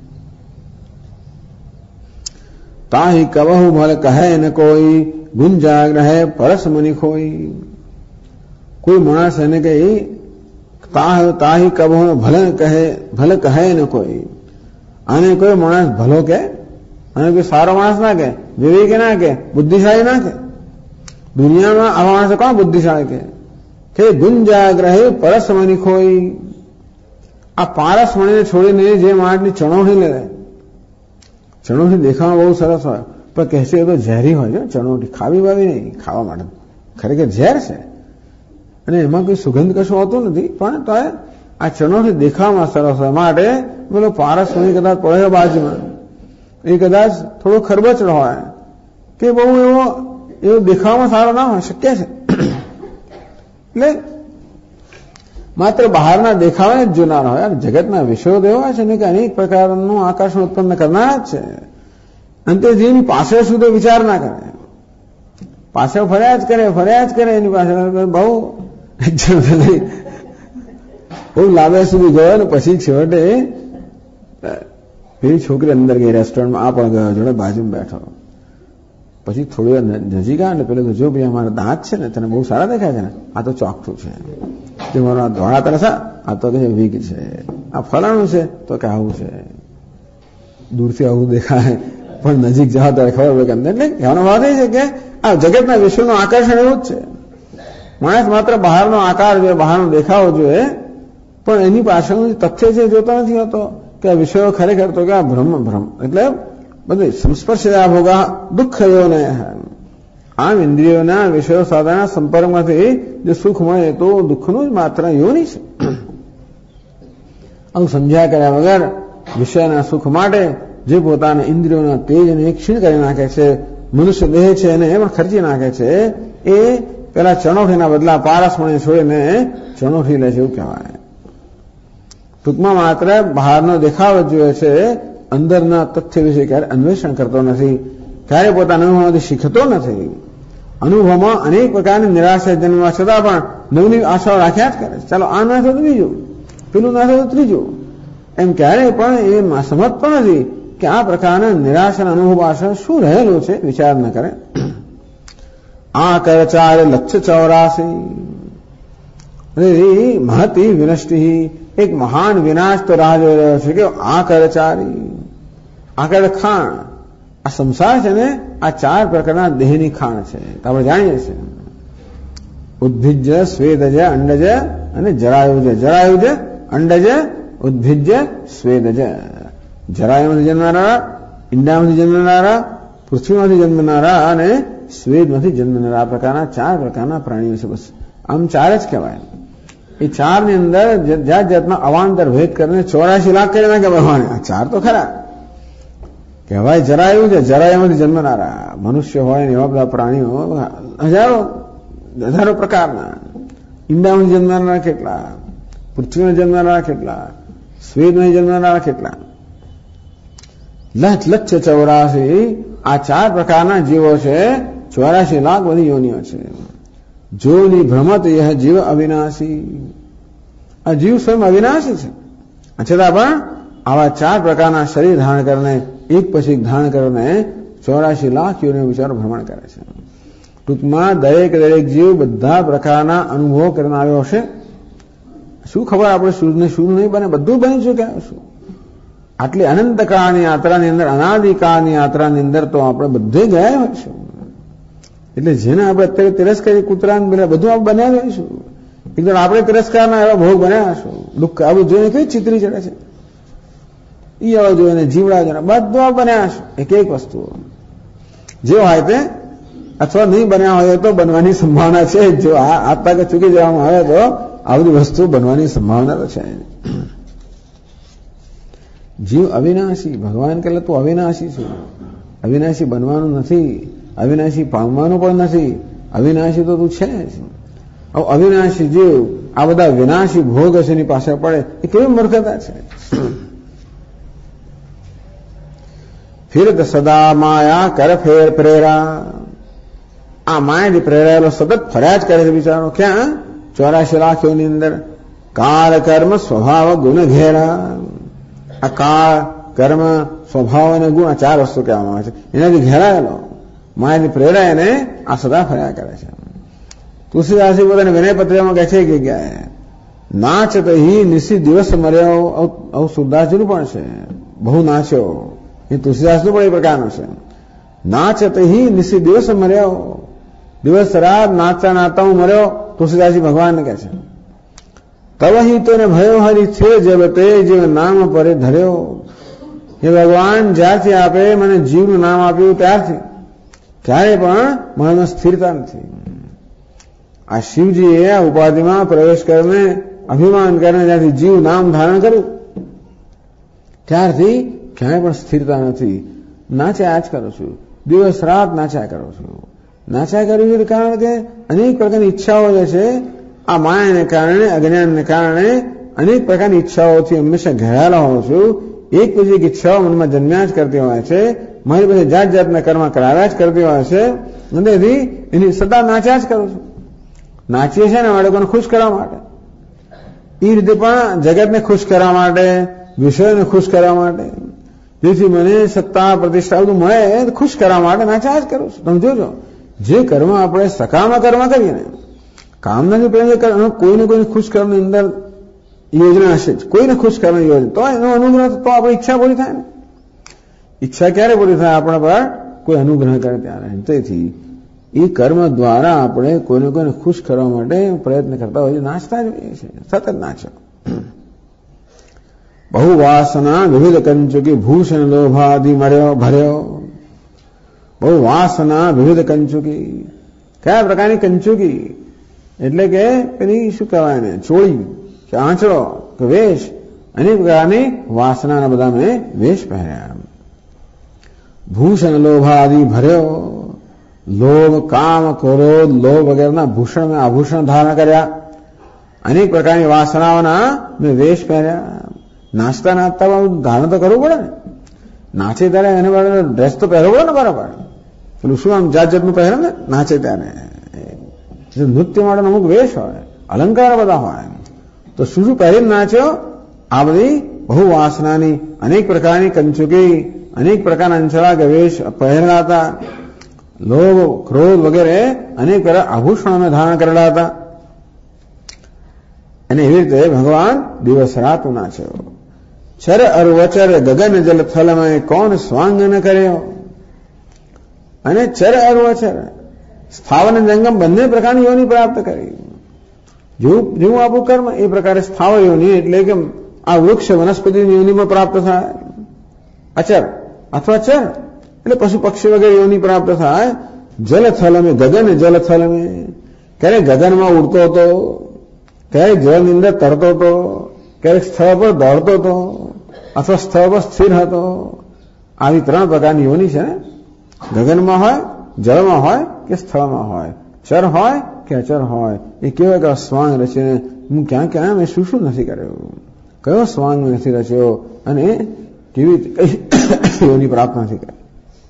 Speaker 2: તાહી કવહુ ભલે કહે ન કોઈ, ગુંજાગ્રહે પરસ મની ખોઈ. કોઈ માણસ એને કહી તાહી કવહુ ભલે કહે ન કોઈ. આને કોઈ માણસ ભલો કે, અને કોઈ સારો માણસ ના કે, વિવેકી ના કે, બુદ્ધિશાળી ના કે. દુનિયામાં આવા માણસો કોણ બુદ્ધિશાળી કે ગુંજાગ્રહે પરસ મની ખોઈ. આ પારસ મણીને છોડીને જે માણસની ચણોઠી લે, ચણોઠી દેખાવામાં બહુ સરસ હોય, પણ કહેશે એ તો ઝેરી હોય છે. ચણોઠી ખાવી બાવી નહીં, ખાવા માટે ખરેખર ઝેર છે, અને એમાં કોઈ સુગંધ કશું હોતું નથી. પણ તો આ ચણોઠી દેખાવામાં સરસ હોય માટે પેલો પારસ મણી કદાચ પડે બાજુમાં, એ કદાચ થોડો ખરબચડો હોય કે બહુ એવો દેખાવામાં સારો ના હોય, શક્ય છે. એટલે માત્ર બહારના દેખાવે જ જોનાર હોય. જગતના વિષયો એવા છે ને કે અનેક પ્રકારનું આકર્ષણ ઉત્પન્ન કરનાર જ છે. અંતે જેની પાછળ સુધી વિચાર ના કરે, પાછળ ફર્યા જ કરે એની પાછળ બહુ લાંબે સુધી ગયો ને પછી છેવટે પેલી છોકરી અંદર ગઈ રેસ્ટોરન્ટમાં, આ પણ ગયો જોડે બાજુમાં બેઠો. પછી થોડી વાર નજીક આવે ને પેલો જો ભાઈ અમારા દાંત છે ને તને બહુ સારા દેખાય છે ને, આ તો ચોકઠું છે. જે મારો ધોળા તરસ, આ તો કે વીક છે. આ ફલાણું છે તો કે આવું છે. દૂરથી આવું દેખાય પણ નજીક જાઓ ત્યારે ખબર પડે કે અંદર. એટલે કહેવાનો વાત એ છે કે આ જગતના વિશ્વનું આકર્ષણ એવું જ છે. માણસ માત્ર બહારનો આકાર જોઈએ, બહારનો દેખાવો જોઈએ, પણ એની પાછળનું તથ્ય છે જોતો નથી હોતો કે આ વિષયો ખરેખર તો કે આ ભ્રમ એટલે બધું સંસ્પર્શયા ભોગા દુઃખ યોને. આમ ઇન્દ્રિયોના વિષયો સાથેના સંપર્કમાંથી જે સુખ મળે તો દુઃખનું જ માત્ર યોની છે. આવું સમજ્યા કર્યા વગર વિષયના સુખ માટે જે પોતાના ઇન્દ્રિયોના તેજને ક્ષીણ કરી નાખે છે, મનુષ્ય દેહ છે એને એમાં ખર્ચી નાખે છે, એ પેલા ચણોઠીના બદલા પારસમણી છોડીને ચણોઠી લે છે એવું કહેવાય. ટૂંકમાં માત્ર બહારનો દેખાવ જ જોઈએ છે, અંદરના તથ્ય વિશે ક્યારે અન્વેષણ કરતો નથી, ક્યારે પોતાના અનુભવમાંથી શીખતો નથી. અનુભવમાં અનેક પ્રકારની નિરાશા જન્મવા છતાં પણ નવી આશાઓ રાખ્યા જ કરે. ચાલો આ ના થયું તો બીજું, પેલું ના થયું તો ત્રીજું, એમ ક્યારેય પણ એ સમજતો નથી કે આ પ્રકારના નિરાશાના અનુભવ આશા શું રહેલું છે, વિચાર ન કરે. આ કરચારે લક્ષ્ય 84 મહતી વિનષ્ટિ. એક મહાન વિનાશ તો રાહ જોઈ રહ્યો છે કે આ કરચારી, આગળ ખાણ. આ સંસાર છે ને આ 4 પ્રકારના દેહની ખાણ છે, આપણે જાણીએ છીએ. ઉદ્ભિજ, સ્વેદજ, અંડજ અને જરાયુજ. જરાયુજ, અંડજ, ઉદ્ભિજ, સ્વેદજ. જરાયુમાંથી જન્મનારા, ઈંડામાંથી જન્મનારા, પૃથ્વીમાંથી જન્મનારા અને સ્વેદમાંથી જન્મનારા. આ પ્રકારના 4 પ્રકારના પ્રાણીઓ છે. બસ આમ 4 જ કહેવાય. એ 4 ની અંદર જાત જાતના અવાંતર ભેદ કરીને 84 લાખ કરી નાખે ભગવાને. આ 4 તો ખરા કહેવાય. જરાયું છે, જરાયામાંથી જન્મનારા મનુષ્ય હોય ને એવા બધા પ્રાણીઓ હજારો પ્રકારના. ઈંડામાંથી જન્મનારા કેટલા, પૃથ્વીમાં જન્મનારા કેટલા, સ્વેદમાં જન્મનારા કેટલા. લક્ષ 84. આ 4 પ્રકારના જીવો છે. 84 લાખ બધી યોનિઓ છે. જોની ભ્રમત યહ જીવ અવિનાશી. આ જીવ સ્વયં અવિનાશી છે, છતાં પણ આવા 4 પ્રકારના શરીર ધારણ કરીને એક પછી એક ધારણ કરીને 84 લાખ યોનિઓ વિચારો ભ્રમણ કરે છે. ટૂંકમાં દરેક જીવ બધા પ્રકારના અનુભવો કરીને આવ્યો હશે. શું ખબર આપણે શુદ્ધ ને શુદ્ધ નહીં બને, બધું બની ચૂક્યા શું. આટલી અનંત કાળની યાત્રાની અંદર, અનાદિકાળની યાત્રાની અંદર તો આપણે બધે ગયા હોઈશું. એટલે જેને આપણે અત્યારે તિરસ્કારી કૂતરાને બધું આપણે બન્યા રહીશું. એકદમ આપણે તિરસ્કારના એવા ભોગ બન્યા હશું. દુઃખ આવું જોઈને કઈ ચિત્રી ચડે છે, એ આવા જોઈને જીવડા જોઈને બધું બન્યા હશું. એક એક વસ્તુ જે હોય તે, અથવા નહીં બન્યા હોય તો બનવાની સંભાવના છે. જો હાથ પાકે ચૂકી જવામાં આવે તો આ બધી વસ્તુ બનવાની સંભાવના તો છે. જીવ અવિનાશી, ભગવાન કહે તું અવિનાશી છું. અવિનાશી બનવાનું નથી, અવિનાશી પામવાનું પણ નથી. અવિનાશી તો તું છે જ. અવિનાશી જીવ આ બધા વિનાશી ભોગ હશે એની પાસે પડે, એ કેવી મૂર્ખતા છે. ફિરત સદા માયા કર ફેર પ્રેરા. આ માયાથી પ્રેરાયેલો સતત ફર્યા જ કરે છે બિચારો. ક્યાં? 84 લાખ યોની અંદર. કાળ કર્મ સ્વભાવ ગુણ ઘેરા. આ કાળ કર્મ સ્વભાવ અને ગુણ, આ 4 વસ્તુ કહેવામાં આવે છે. એનાથી ઘેરાયેલો, માયાથી પ્રેરાયને આ સદા ફર્યા કરે છે. તુલસીદાસજી પોતાને વિનય પત્રમાં કહે છે કે નાચ તો હી નિશી દિવસ મર્યો. આવું સુરદાસજીનું પણ છે, બહુ નાચ્યો. એ તુલસીદાસનું પણ એ પ્રકારનું છે. નાચ તો હી નિશી દિવસ મર્યો. દિવસ રાત નાચતા નાચતા હું મર્યો. તુલસીદાસજી ભગવાનને કહે છે. તબ હી તો ને ભયો હરી છે જબ તે જીવ નામ પરે ધર્યો. એ ભગવાન જ્યારથી આપે મને જીવનું નામ આપ્યું ત્યારથી ક્યારે પણ મનમાં સ્થિરતા નથી. આ શિવજીએ આ ઉપાધિમાં પ્રવેશ કરીને અભિમાન કરીને જ્યાંથી જીવ નામ ધારણ કર્યું ત્યારથી ક્યાંય પણ સ્થિરતા નથી. નાચ્યા જ કરું છું, દિવસ રાત નાચ્યા કરું છું. નાચ્યા કર્યું છે કારણ કે અનેક પ્રકારની ઈચ્છાઓ જે છે આ માયાને કારણે, અજ્ઞાનને કારણે અનેક પ્રકારની ઈચ્છાઓથી હંમેશા ઘેરાયેલા હોઉં છું. એક પછી એક ઈચ્છાઓ મનમાં જન્મ્યા જ કરતી હોય છે. મારી પાસે જાત જાતના કર્મ કરાવ્યા જ કરતી હોય છે. અને એની સદા નાચ્યા જ કરું છું. નાચીએ છે ને લોકોને ખુશ કરવા માટે, એ રીતે પણ જગતને ખુશ કરવા માટે, વિષયોને ખુશ કરવા માટે, જેથી મને સત્તા પ્રતિષ્ઠા બધું મળે ખુશ કરવા માટે નાચ્યા જ કરું છું. તમે જોજો, જે કર્મ આપણે સકામ કર્મ કરીએ ને, કામનાથી પ્રેમ કોઈને ખુશ કરવાની અંદર યોજના હશે જ. કોઈને ખુશ કરવાની યોજના, તો એનો અનુગ્રહ તો આપણી ઈચ્છા પૂરી થાય ને. ઈચ્છા ક્યારે પૂરી થાય? આપણા પર કોઈ અનુગ્રહ કરે ત્યારે. તેથી એ કર્મ દ્વારા આપણે કોઈને ખુશ કરવા માટે પ્રયત્ન કરતા હોઈએ, નાચતા જ હોઈએ છીએ, સતત નાચો. બહુ વાસના વિવિધ કંચુકી ભૂષણ લોભાદિ ભર્યો. બહુ વાસના વિવિધ કંચુકી. કયા પ્રકારની કંચુકી? એટલે કે પેલી શું કહેવાય ને, ચોળી કે આંચળો કે વેશ, અનેક પ્રકારની વાસનાના બધા મેં વેશ પહેર્યા. ભૂષણ લોભાદિ ભર્યો. લોભ, કામ, ક્રોધ, લોભ વગેરેના ભૂષણ મેં આભૂષણ ધારણ કર્યા. અનેક પ્રકારની વાસનાઓના મેં વેશ પહેર્યા. નાચતા નાચતા ધારણ તો કરવું પડે ને. નાચે ત્યારે એને બરાબર ડ્રેસ તો પહેરવો પડે ને બરાબર. પેલું શું આમ જાત જાતનું પહેરે ને નાચે ત્યારે. નૃત્ય માટેનો અમુક વેશ હોય, અલંકાર બધા હોય. તો શું પહેરીને નાચ્યો? આ બધી બહુ વાસનાની અનેક પ્રકારની કંચુકી, અનેક પ્રકારના અંચળા કે વેશ પહેરેલા હતા. લોભ, ક્રોધ વગેરે અનેક આભૂષણો અમે ધારણ કરેલા હતા. અને એવી રીતે ભગવાન દિવસ રાત નાચ્યો. ચર અર્વચર ગગન જલ થલમય કોણ સ્વાંગ ન કર્યો. અને ચર અર્વચર સ્થાવર અને જંગમ બંને પ્રકારની યોની પ્રાપ્ત કરી. જેવું આપણું કર્મ એ પ્રકારે સ્થાવર યોની એટલે કે આ વૃક્ષ વનસ્પતિની યોનીમાં પ્રાપ્ત થાય. અચર અથવા ચર એટલે પશુ પક્ષી વગેરે યોની પ્રાપ્ત થાય. જલથલમે ગગન જલથલમે, ક્યારેક ગગનમાં ઉડતો હતો, ક્યારેક જળની અંદર તરતો હતો, ક્યારેક સ્થળ પર દોડતો હતો, અથવા સ્થળ પર સ્થિર હતો. આવી 3 પ્રકારની યોની છે ને. ગગનમાં હોય, જળમાં હોય કે સ્થળમાં હોય, ચર હોય કે અચર હોય. એ કેવાય કે સ્વાંગ રચીને હું ક્યાં ક્યાં મેં શું નથી કર્યું, કયો સ્વાંગ મેં નથી રચ્યો, અને કેવી યોની પ્રાપ્ત નથી કરી.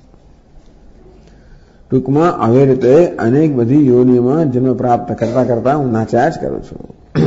Speaker 2: ટૂંકમાં આવી રીતે અનેક બધી યોનિઓમાં જન્મ પ્રાપ્ત કરતા કરતા હું નાચ્યા જ કરું છું.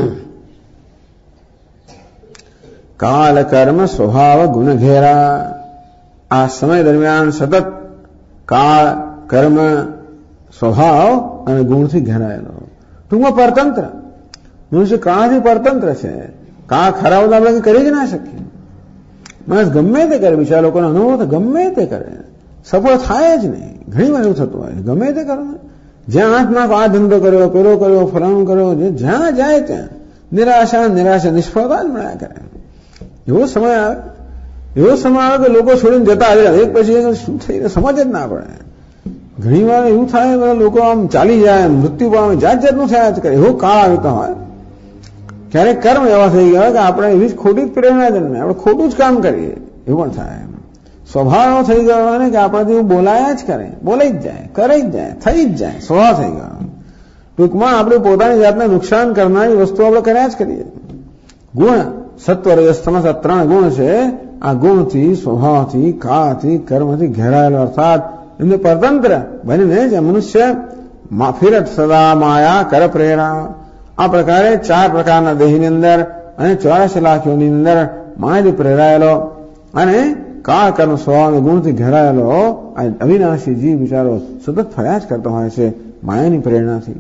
Speaker 2: કાલ કર્મ સ્વભાવ ગુણ ઘેરા. આ સમય દરમિયાન સતત કાળ, કર્મ, સ્વભાવ અને ગુણથી ઘેરાયેલો. ટૂંકમાં પરતંત્ર. મનુષ્ય કાળથી પરતંત્ર છે. કાળ ખરાબ આપણે કરી જ ના શકીએ. માણસ ગમે તે કરે, બીજા લોકોનો અનુભવ તો ગમે તે કરે, સફળ થાય જ નહીં. ઘણી વાર એવું થતું હોય, ગમે તે કરો ને જ્યાં આંખ નાખ આ ધંધો કર્યો, પેલો કર્યો, ફલાણું કર્યો, જ્યાં જાય ત્યાં નિરાશા નિષ્ફળતા જ મળ્યા કરે. એવો સમય આવે કે લોકો છોડીને જતા આવ્યા, એક પછી શું થઈ સમજ જ ના પડે. ઘણી વાર એવું થાય, બધા લોકો આમ ચાલી જાય, મૃત્યુ પામે, જાત જાતનું થયા જ કરે. એવો કાળ આવતો હોય. ક્યારેક કર્મ એવા થઈ ગયા કે આપણે એવી જ ખોટી જ પ્રેરણા જન્મે, આપણે ખોટું જ કામ કરીએ, એવું પણ થાય. સ્વભાવ થઈ ગયો હોય ને કે આપણાથી એવું બોલાયા જ કરે, બોલાઈ જ જાય, કરી જ જાય, થઈ જ જાય, સ્વભાવ થઈ ગયો. ટૂંકમાં આપણે પોતાની જાતને નુકસાન કરનારી વસ્તુ આપણે કર્યા જ કરીએ. ગુણ સત્વ રજસ તમસ 3 ગુણ છે. આ ગુણથી, સ્વભાવથી, કાળથી, કર્મથી ઘેરાયેલો, અર્થાત એમને પરતંત્ર બનીને જ મનુષ્ય ફિરત સદા માયા કર પ્રેરણા. આ પ્રકારે 4 પ્રકારના દેહની અંદર અને 84 લાખ યોની અંદર માયાથી પ્રેરાયેલો અને કાળ કર્મ સ્વભાવ ગુણથી ઘેરાયેલો આ અવિનાશી જીવ વિચારો સતત ફર્યા જ કરતો હોય છે માયાની પ્રેરણાથી.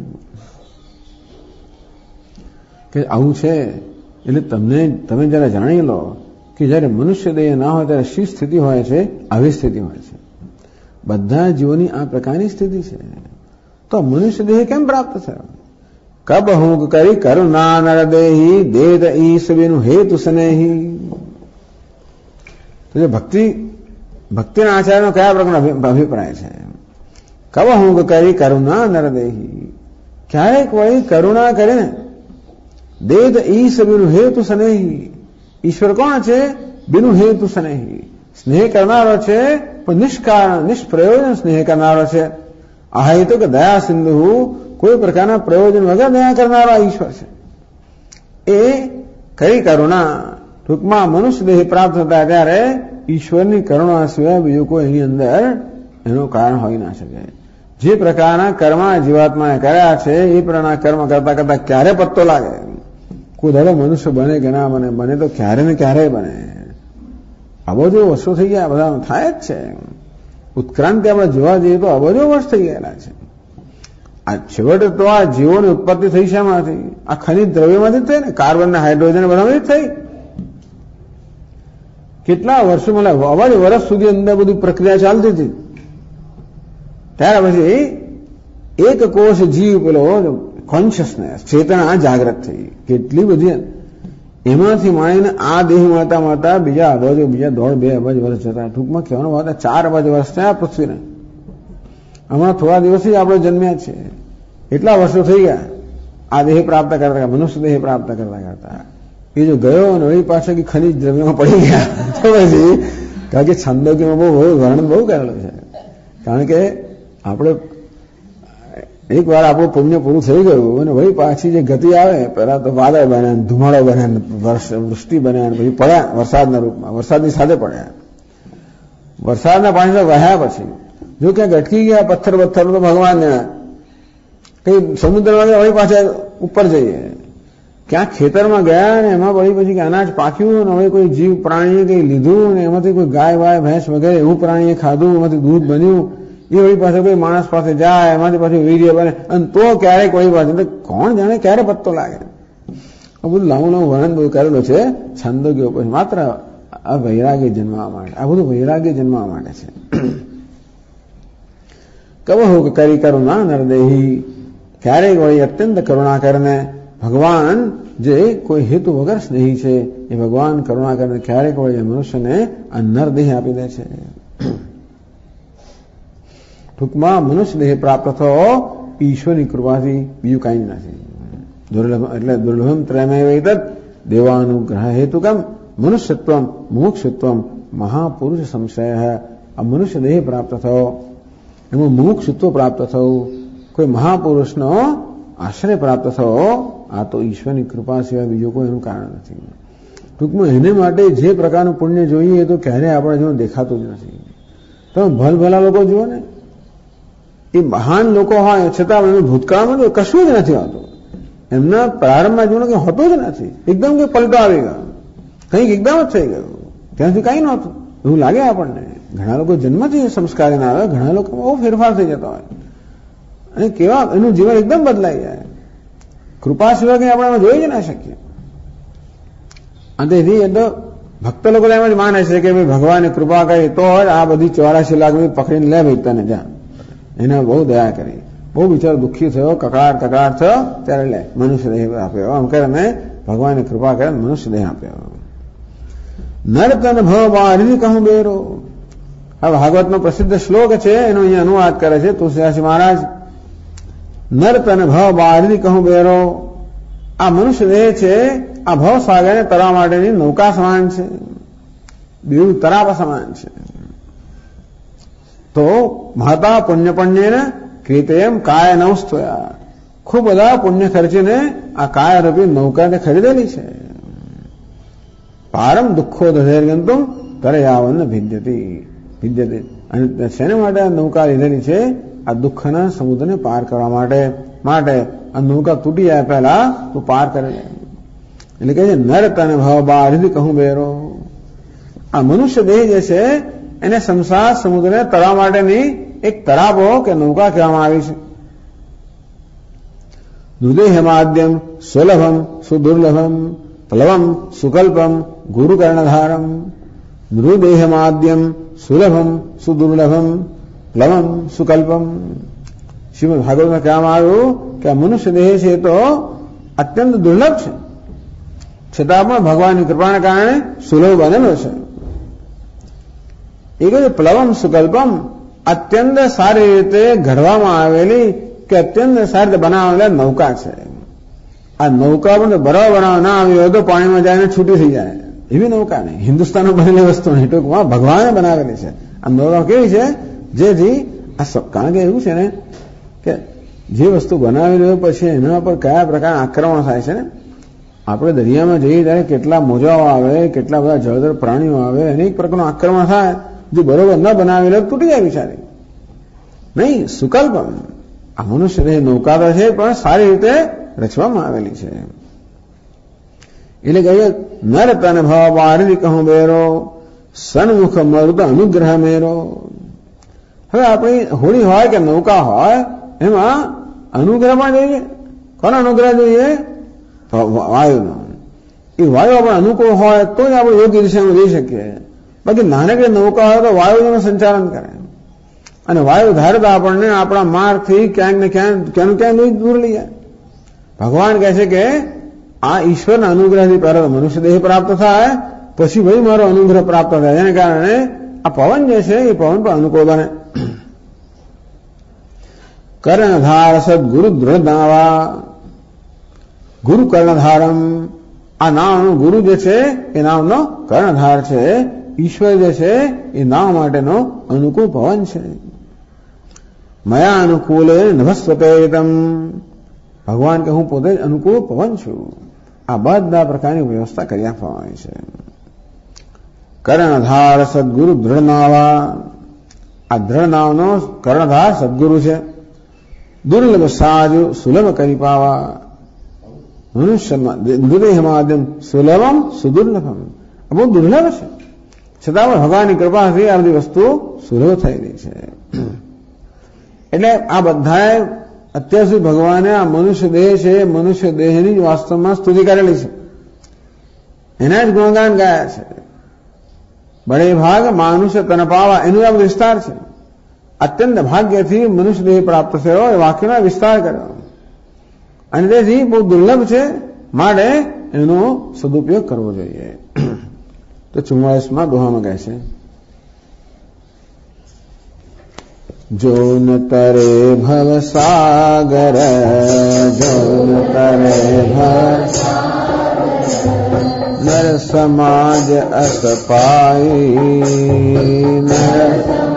Speaker 2: કે આવું છે એટલે તમે જયારે જાણી લો કે જયારે મનુષ્ય દેહ ના હોય ત્યારે શી સ્થિતિ હોય છે, આવી સ્થિતિ હોય છે. બધા જીવોની આ પ્રકારની સ્થિતિ છે. તો મનુષ્ય દેહ કેમ પ્રાપ્ત થયો? કબ હું કરી કરુણા નર દેહી દેદ ઈશ બિનુ હેતુ સ્નેહી. તો જે ભક્તિના આચાર્યનો કયા પ્રકારનો અભિપ્રાય છે? કબ હું કરી કરુણા નર દેહી, ક્યારેક વળી કરુણા કરીને દેદ ઈશ બિનુ હેતુ સ્નેહી. ઈશ્વર કોણ છે? બિનુ હેતુ સ્નેહી, સ્નેહ કરનારો છે પણ નિષ્કારણ નિષ્પ્રયોજન સ્નેહ કરનારો છે. આ તો કે દયા સિંધુ, કોઈ પ્રકારના પ્રયોજન વગર દયા કરનારો ઈશ્વર છે. એ કઈ કરુણા, ટૂંકમાં મનુષ્ય દેહ પ્રાપ્ત થતા ત્યારે ઈશ્વરની કરુણા સિવાય બીજું કોઈ એની અંદર એનું કારણ હોઈ ના શકે. જે પ્રકારના કર્મ જીવાત્માએ કર્યા છે એ પ્રકારના કર્મ કરતા કરતા ક્યારે પત્તો લાગે? કોઈ દાડો મનુષ્ય બને કે ના બને, બને તો ક્યારે ને ક્યારે બને. અબજો વર્ષો થઈ ગયા, બધા થાય જ છે. ઉત્ક્રાંતિ આપણે જોવા જઈએ તો અબજો વર્ષ થઈ ગયેલા છે. આ છેવટે તો આ જીવોની ઉત્પત્તિ થઈ છે એમાંથી, આ ખનિજ દ્રવ્યમાંથી જ થઈ ને, કાર્બન ને હાઇડ્રોજન બધામાંથી જ થઈ. કેટલા વર્ષો મતલબ અબજ વર્ષ સુધી અંદર બધી પ્રક્રિયા ચાલતી હતી. ત્યાર પછી એક કોષ જીવ પેલો કોન્શિયસનેસ ચેતના જાગૃત થઈ, કેટલી બધી એમાંથી માંડીને આ દેહ મળતા મળતા બીજા અબજો, બીજા 1.5-2 અબજ વર્ષ જતા. ટૂંકમાં કહેવાનો વાત 4 અબજ વર્ષ થયા પૃથ્વીને. હમણાં થોડા દિવસથી આપણે જન્મ્યા છે, એટલા વર્ષો થઈ ગયા આ દેહ પ્રાપ્ત કરતા, મનુષ્ય દેહ પ્રાપ્ત કરતા. એ જો ગયો અને વળી પાછળ કે ખનિજ દ્રવ્યમાં પડી ગયા તો પછી, કારણ કે છંદોકીમાં બહુ વર્ણન બહુ કરેલું છે. કારણ કે આપણે એક વાર આપણું પુણ્ય પૂરું થઈ ગયું અને વળી પાછી જે ગતિ આવે, પહેલા તો વાદળ બન્યા, ધુમાડો બન્યા, વૃષ્ટિ બન્યા, પછી પડ્યા વરસાદના રૂપમાં, વરસાદની સાથે પડ્યા. વરસાદના પાણી વહ્યા પછી જો ક્યાંક અટકી ગયા પથ્થર તો ભગવાનને કઈ સમુદ્રમાં ગયા, વળી પાછા ઉપર જઈએ. ક્યાંક ખેતરમાં ગયા ને એમાં વળી પછી અનાજ પાક્યું અને હવે કોઈ જીવ પ્રાણીએ કઈ લીધું ને એમાંથી કોઈ ગાય વાય ભેંસ વગેરે એવું પ્રાણીએ ખાધું, એમાંથી દૂધ બન્યું. એ વળી પાસે કોઈ માણસ પાસે જાય, એમાંથી પાછું વીર્ય બને અને તો ક્યારેક વળી પાસે, કોણ જાણે ક્યારે પત્તો લાગે. આ બધું લાંબુ વર્ણન બધું કરેલું છે છંદોગીઓ પછી, માત્ર આ વૈરાગ્ય જન્મવા માટે. આ બધું વૈરાગ્ય જન્મવા માટે છે. કબહુ કરી કરુણા નરદેહી, ક્યારેક વળી અત્યંત કરુણા કરીને ભગવાન જે કોઈ હેતુ વગર સ્નેહી છે એ ભગવાન કરુણા કરીને ક્યારેક વળી મનુષ્યને આ નરદેહ આપી દે છે. ટૂંકમાં મનુષ્ય દેહ પ્રાપ્ત થયો ઈશ્વરની કૃપાથી, બીજું કઈ નથી. એટલે દુર્લભમ ત્રયમેવ એતદ દેવાનુગ્રહ હેતુકમ મનુષ્યત્વમ મુમુક્ષુત્વમ મહાપુરુષ સંશય. આ મનુષ્ય દેહ પ્રાપ્ત થયો, એમાં મુમુક્ષુત્વ પ્રાપ્ત થયું, કોઈ મહાપુરુષનો આશ્રય પ્રાપ્ત થયો, આ તો ઈશ્વરની કૃપા સિવાય બીજું કોઈ એનું કારણ નથી. ટૂંકમાં એને માટે જે પ્રકારનું પુણ્ય જોઈએ એ તો ક્યારેય આપણા જેવું દેખાતું જ નથી. તમે ભલભલા લોકો જુઓ ને, એ મહાન લોકો હોય છતાં એનું ભૂતકાળમાં કશું જ નથી હોતું. એમના પ્રારંભમાં જોવાનું કે હોતું જ નથી. એકદમ કે પલટો આવી ગયો, કંઈક એકદમ જ થઈ ગયું, ત્યાંથી કંઈ નહોતું એવું લાગે આપણને. ઘણા લોકો જન્મથી સંસ્કારી ના આવે, ઘણા લોકો બહુ ફેરફાર થઈ જતો હોય અને કેવા એનું જીવન એકદમ બદલાઈ જાય. કૃપા સિવાય કંઈ આપણે જોઈ જ ના શકીએ. તેથી એ તો ભક્ત લોકો એમ જ માને છે કે ભાઈ ભગવાને કૃપા કરી તો આ બધી 84 લાખ પકડીને લે ભાઈ તને જા, એને બહુ દયા કરી. બહુ બિચારો દુઃખી થયો, કકડાટ થયો, ત્યારે લે મનુષ્ય દેહ આપ્યો. આમ કરે મેં ભગવાનની કૃપા કરે મનુષ્ય દેહ આપ્યો. નર તન ભવ બારી કહું બેરો. હવે ભાગવતનો પ્રસિદ્ધ શ્લોક છે, એનો અહીંયા અનુવાદ કરે છે તુલસીદાસજી મહારાજ. નર તન ભવ બારી કહું બેરો. આ મનુષ્ય દેહ છે, આ ભવ સાગરને તરવા માટેની નૌકા સમાન છે, બેઉ તરાવા સમાન છે. તો મહતા પુણ્યપણ્યેન કૃતેયમ કાય નૌસ્ત્વયા. ખૂબ બધા પુણ્ય ખર્ચીને આ કાય રૂપી નૌકાને ખરીદેલી છે. પારમ દુઃખો દધેર્ગંતુમ તરયાવન ભિદ્યતે. અને શેને માટે આ નૌકા લીધેલી છે? આ દુઃખના સમુદ્રને પાર કરવા માટે આ નૌકા તૂટી જાય પહેલા તું પાર કરે. એટલે કહે છે નર તને ભાવ બારી કહું બેરો. આ મનુષ્ય દેહ જે છે એને સંસાર સમુદ્રને તરવા માટેની એક તરાબો કે નૌકા કહેવામાં આવી છે. નૃદેહમાદ્યમ સુલભમ સુદુર્લભમ પ્લવમ સુકલ્પમ ગુરુકર્ણધારમ. નૃદેહમાદ્યમ સુલભમ સુદુર્લભમ પ્લવમ સુકલ્પમ. શ્રીમદ ભાગવતમાં કહેવામાં આવ્યું કે આ મનુષ્ય દેહ છે તો અત્યંત દુર્લભ છે, છતાં પણ ભગવાનની કૃપાના કારણે સુલભ બનેલો છે. એ કહે પ્લવમ સુકલ્પમ, અત્યંત સારી રીતે ઘડવામાં આવેલી કે અત્યંત સારી રીતે બનાવેલા નૌકા છે. આ નૌકા પણ બરાબર બનાવવા ના આવી હોય તો પાણીમાં જાય છૂટી થઈ જાય એવી નૌકા નહીં. હિન્દુસ્તાનમાં બનેલી વસ્તુ નહીં, ટૂંકમાં ભગવાને બનાવેલી છે. આ નૌકા કેવી છે? જેથી કારણ કે એવું છે ને કે જે વસ્તુ બનાવેલી હોય પછી એના પર કયા પ્રકારના આક્રમણ થાય છે ને. આપણે દરિયામાં જઈએ ત્યારે કેટલા મોજાઓ આવે, કેટલા બધા જળચર પ્રાણીઓ આવે, અનેક પ્રકારનું આક્રમણ થાય. જો બરોબર ન બનાવેલો તૂટી જાય બિચારી. નહીં, સુકલ્પમ. આ મનુષ્ય દેહ નૌકા તો છે પણ સારી રીતે રચવામાં આવેલી છે. એટલે કહે નર તન ભવ બારી કહું બેરો, સન્મુખ મરુદ અનુગ્રહ મેરો. હવે આપણી હોડી હોય કે નૌકા હોય એમાં અનુગ્રહ પણ જોઈએ. કોનો અનુગ્રહ જોઈએ? વાયુનો. એ વાયુ આપણે અનુકૂળ હોય તો જ આપણે યોગ્ય દિશામાં જઈ શકીએ. બાકી નાનકડી નૌકા હોય તો વાયુ એનું સંચાલન કરે અને વાયુ ધારે તો આપણને આપણા માર્ગથી ક્યાંક ને ક્યાંક દૂર લઈ જાય. ભગવાન કહે છે કે આ ઈશ્વરના અનુગ્રહથી પહેલા મનુષ્ય દેહ પ્રાપ્ત થાય, પછી ભાઈ મારો અનુગ્રહ પ્રાપ્ત થાય. જેને કારણે આ પવન જે છે એ પવન પણ અનુકૂળ બને. કર્ણધાર સદગુરુ દૃઢનાવા. ગુરુ કર્ણધારમ. આ નામનો ગુરુ જે છે એ નામનો કર્ણધાર છે. ઈશ્વર જે છે એ નામ માટેનો અનુકૂળ પવન છે. મયા અનુકૂલે નભસ્વતેતમ. ભગવાન કે હું પોતે જ અનુકૂળ પવન છું. આ બધા પ્રકારની વ્યવસ્થા કરી આપવામાં આવી છે. કર્ણધાર સદગુરુ દૃઢનાવા. આ દ્રઢ નામનો કર્ણધાર સદગુરુ છે. દુર્લભ સાજુ સુલભ કરી પાવા. મનુષ્યમાં નૃદેહમાદ્યમ સુલભમ સુદુર્લભમ. બહુ દુર્લભ છે, છતાં પણ ભગવાનની કૃપાથી આ બધી વસ્તુ સુલભ થયેલી છે. એટલે આ બધાએ અત્યાર સુધી ભગવાને આ મનુષ્ય દેહ છે, મનુષ્ય દેહની જ વાસ્તવમાં સ્તુતિ કરેલી છે, એના જ ગુણગાન ગાયા છે. બડે ભાગ માનુષ્ય તન પાવા, એનું આ વિસ્તાર છે. અત્યંત ભાગ્યથી મનુષ્ય દેહ પ્રાપ્ત થયો એ વાક્યનો વિસ્તાર કર્યો અને તેથી બહુ દુર્લભ છે, માટે એનો સદુપયોગ કરવો જોઈએ. તો 44માં દોહામાં કહે છે જો ન તરે ભવ સાગર, જો ન તરે ભવ નર સમાજ અસ પાઈ. નર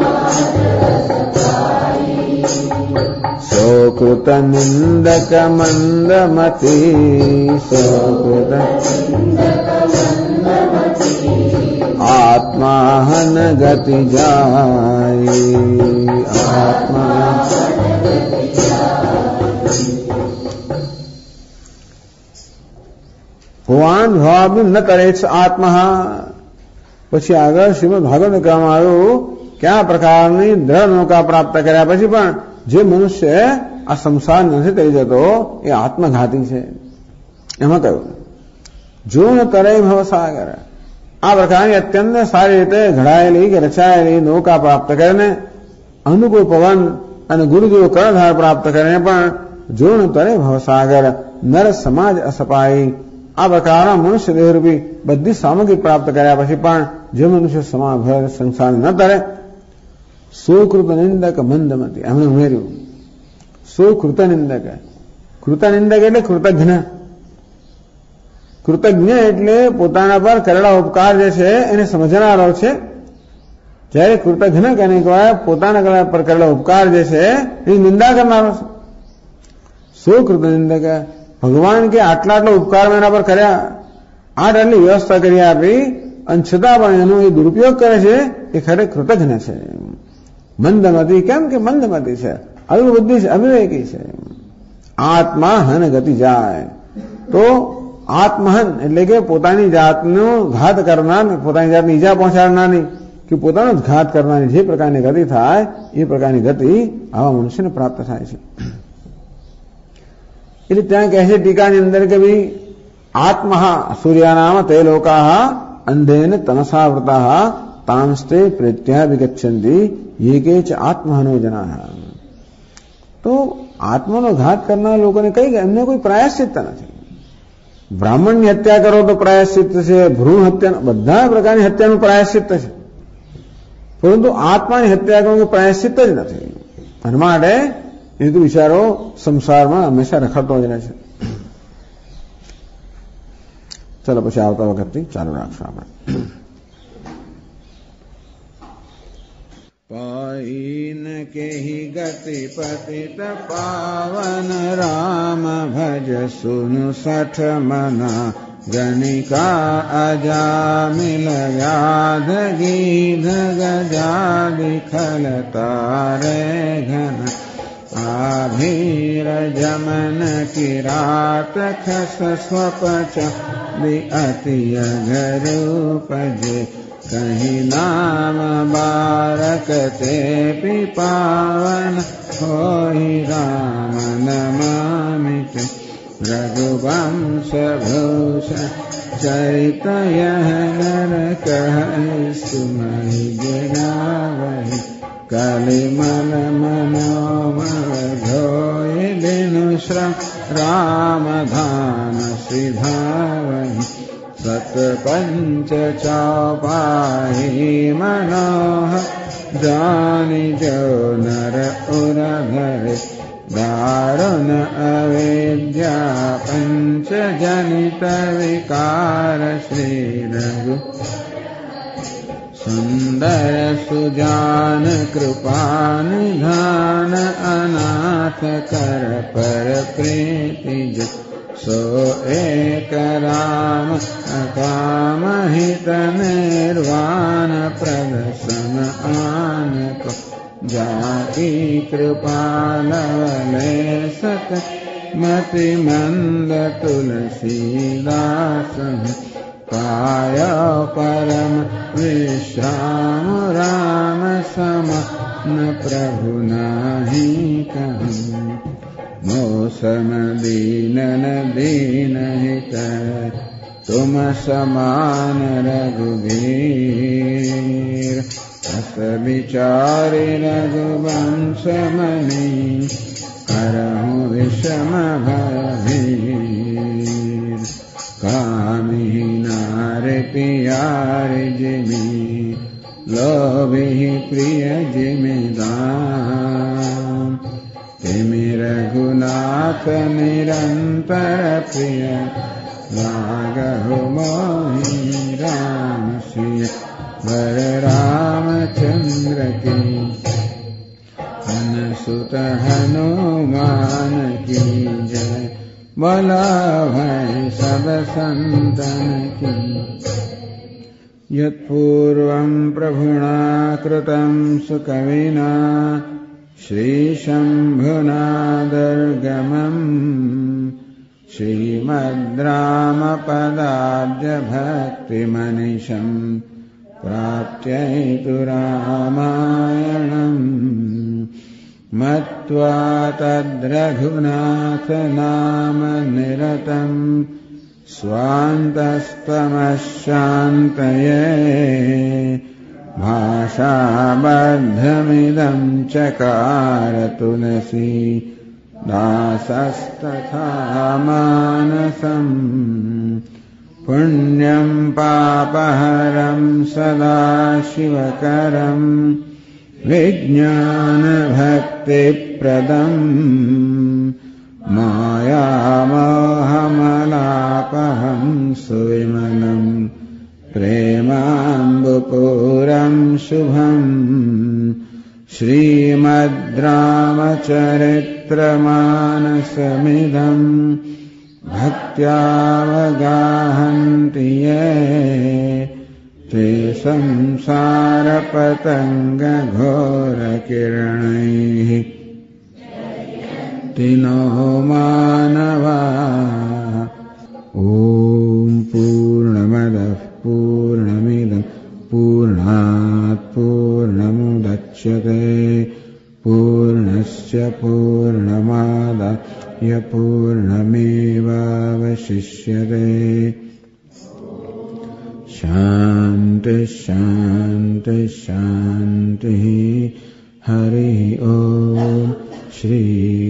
Speaker 2: સોકૃત નિંદક મંદમતી. સોકૃત આત્માહન ગતિ જાય. આત્મા ભગવાન ભાવ ન કરે છે આત્મા. પછી આગળ શ્રીમદ ભાગવત કહેવામાં આવ્યું કે આ પ્રકારની દ્રઢ નૌકા પ્રાપ્ત કર્યા પછી પણ જે મનુષ્ય આ સંસાર નથી કરી જતો એ આત્મઘાતી છે. એમાં કહ્યું જો ન કરે ભવસાગર. આ પ્રકારની અત્યંત સારી રીતે ઘડાયેલી કે રચાયેલી નૌકા પ્રાપ્ત કરીને અનુકૂળ પવન અને ગુરુદેવ કર્ણધાર પ્રાપ્ત કરીને પણ જોણ તરે ભવસાગર નર સમાજ અસપાઈ આ પ્રકારના મનુષ્ય દેહરૂપી બધી સામગ્રી પ્રાપ્ત કર્યા પછી પણ જે મનુષ્ય સમાભર સંસાર ન તરે સુકૃત નિંદક મંદમતી એમણે ઉમેર્યું સુકૃત નિંદક કૃતનિંદક એટલે કૃતજ્ઞ કૃતજ્ઞ એટલે પોતાના પર કરેલા ઉપકાર જે છે એને સમજનારો છે જ્યારે કૃતજ્ઞ કેને કહેવાય પોતાના પર કરેલા ઉપકાર જે છે એની નિંદા કરનારો છે સુકૃત નિંદક ભગવાન કે આટલા ઉપકાર એના પર કર્યા આટલી વ્યવસ્થા કરી આપી અને છતાં પણ એનો એ દુરુપયોગ કરે છે એ ખરેખર કૃતજ્ઞ છે મંદમતી કેમ કે મંદમતી છે અલ્પબુદ્ધિ છે અવિવેકી છે આત્મા હન ગતિ જાય તો આત્મહન એટલે કે પોતાની જાતનો ઘાત કરનાર પોતાની જાતને ઈજા પહોંચાડનારની કે પોતાનો જ ઘાત કરનારની જે પ્રકારની ગતિ થાય એ પ્રકારની ગતિ આવા મનુષ્યને પ્રાપ્ત થાય છે એટલે ત્યાં કહે છે ટીકાની અંદર કે ભાઈ આત્મા સૂર્યાનામ તે લોકા અંધેન તમસાવૃતા તાંસ્તે પ્રત્યા વિગચ્છન્તિ ये के च आत्महनो जना તો આત્માનો ઘાત કરનાર લોકોને કઈ એમને કોઈ પ્રાયશ્ચિત નથી બ્રાહ્મણની હત્યા કરો તો પ્રાયશ્ચિત છે ભ્રૂણ હત્યા બધા પ્રકારની હત્યાનું પ્રાયશ્ચિત છે પરંતુ આત્માની હત્યા કરવાનું પ્રાયશ્ચિત જ નથી અને માટે એ તો વિચારો સંસારમાં હંમેશા રખડતો જ રહે છે ચલો પછી આવતા વખતથી ચાલુ રાખશું આપણે पाइन के ही गति पतित पावन राम भज सुनु सठ मना गणिका अजा मिल व्याध गीध गजादि खल तारे घन आभीर जमन किरात खस स्वपच अति अघरूपजे कहीं नाम बारक ते पावन होई राम नमामित रघुवंश भूषण चरित यह नर कह सुमहि गिरावहि कलिमल मनोमल धोय बिनु श्रम राम धाम सिधावहि सत पंच चौपाही मनोह जानि जो नर उर धरे दारुण अविद्या पंच जनित विकार श्री रघु सुंदर सुजान कृपा निधान अनाथ कर पर प्रीति सो एक राम अकाम हित निर्वाण प्रदर्शन आन को जाकी कृपा लवले सत मति मंद तुलसीदास पाय परम विश्राम राम सम न प्रभु नाही कहूँ मौसम दीनन दीन हित तुम समान रघुवीर अस विचारि रघुवंश मणि करहु विषम भयभीर कामिहि नार पियारि जिमि लोभि प्रिय जिमिदान तिमि रघुनाथ निरंतर प्रिय लागहु मोहि राम सिय वर रामचंद्र की अनुसुत हनुमान की जय बोला भय सब संतन की यत्पूर्वं प्रभुना कृतं सुकविना श्रीशम्भुनादर्गमम् श्रीमद्रामपदाब्जभक्तिमनिशम् प्राप्त्यैतु रामायणम् मत्वा तद्रघुनाथ नाम निरतम् स्वान्तस्तमः शान्तये भाषाबद्धमिदं चकार तुलसी दासस्तथा मानसम् पुण्यं पापहरं सदा शिवकरम् विज्ञानभक्तिप्रदम् मायामोहमलापहं सुविमलम् प्रेमाम्बुपूरं शुभम् श्रीमद्रामचरित्रमानसमिदम् भक्त्यावगाहन्ति ये ते संसारपतङ्गघोरकिरणैः तिनो मानवा ॐ पूर्णमदः पूर्णमिदं पूर्णात् पूर्णमुदच्यते पूर्णस्य पूर्णमादाय पूर्णमेवावशिष्यते शान्ति शान्ति शान्तिः हरिः ॐ श्री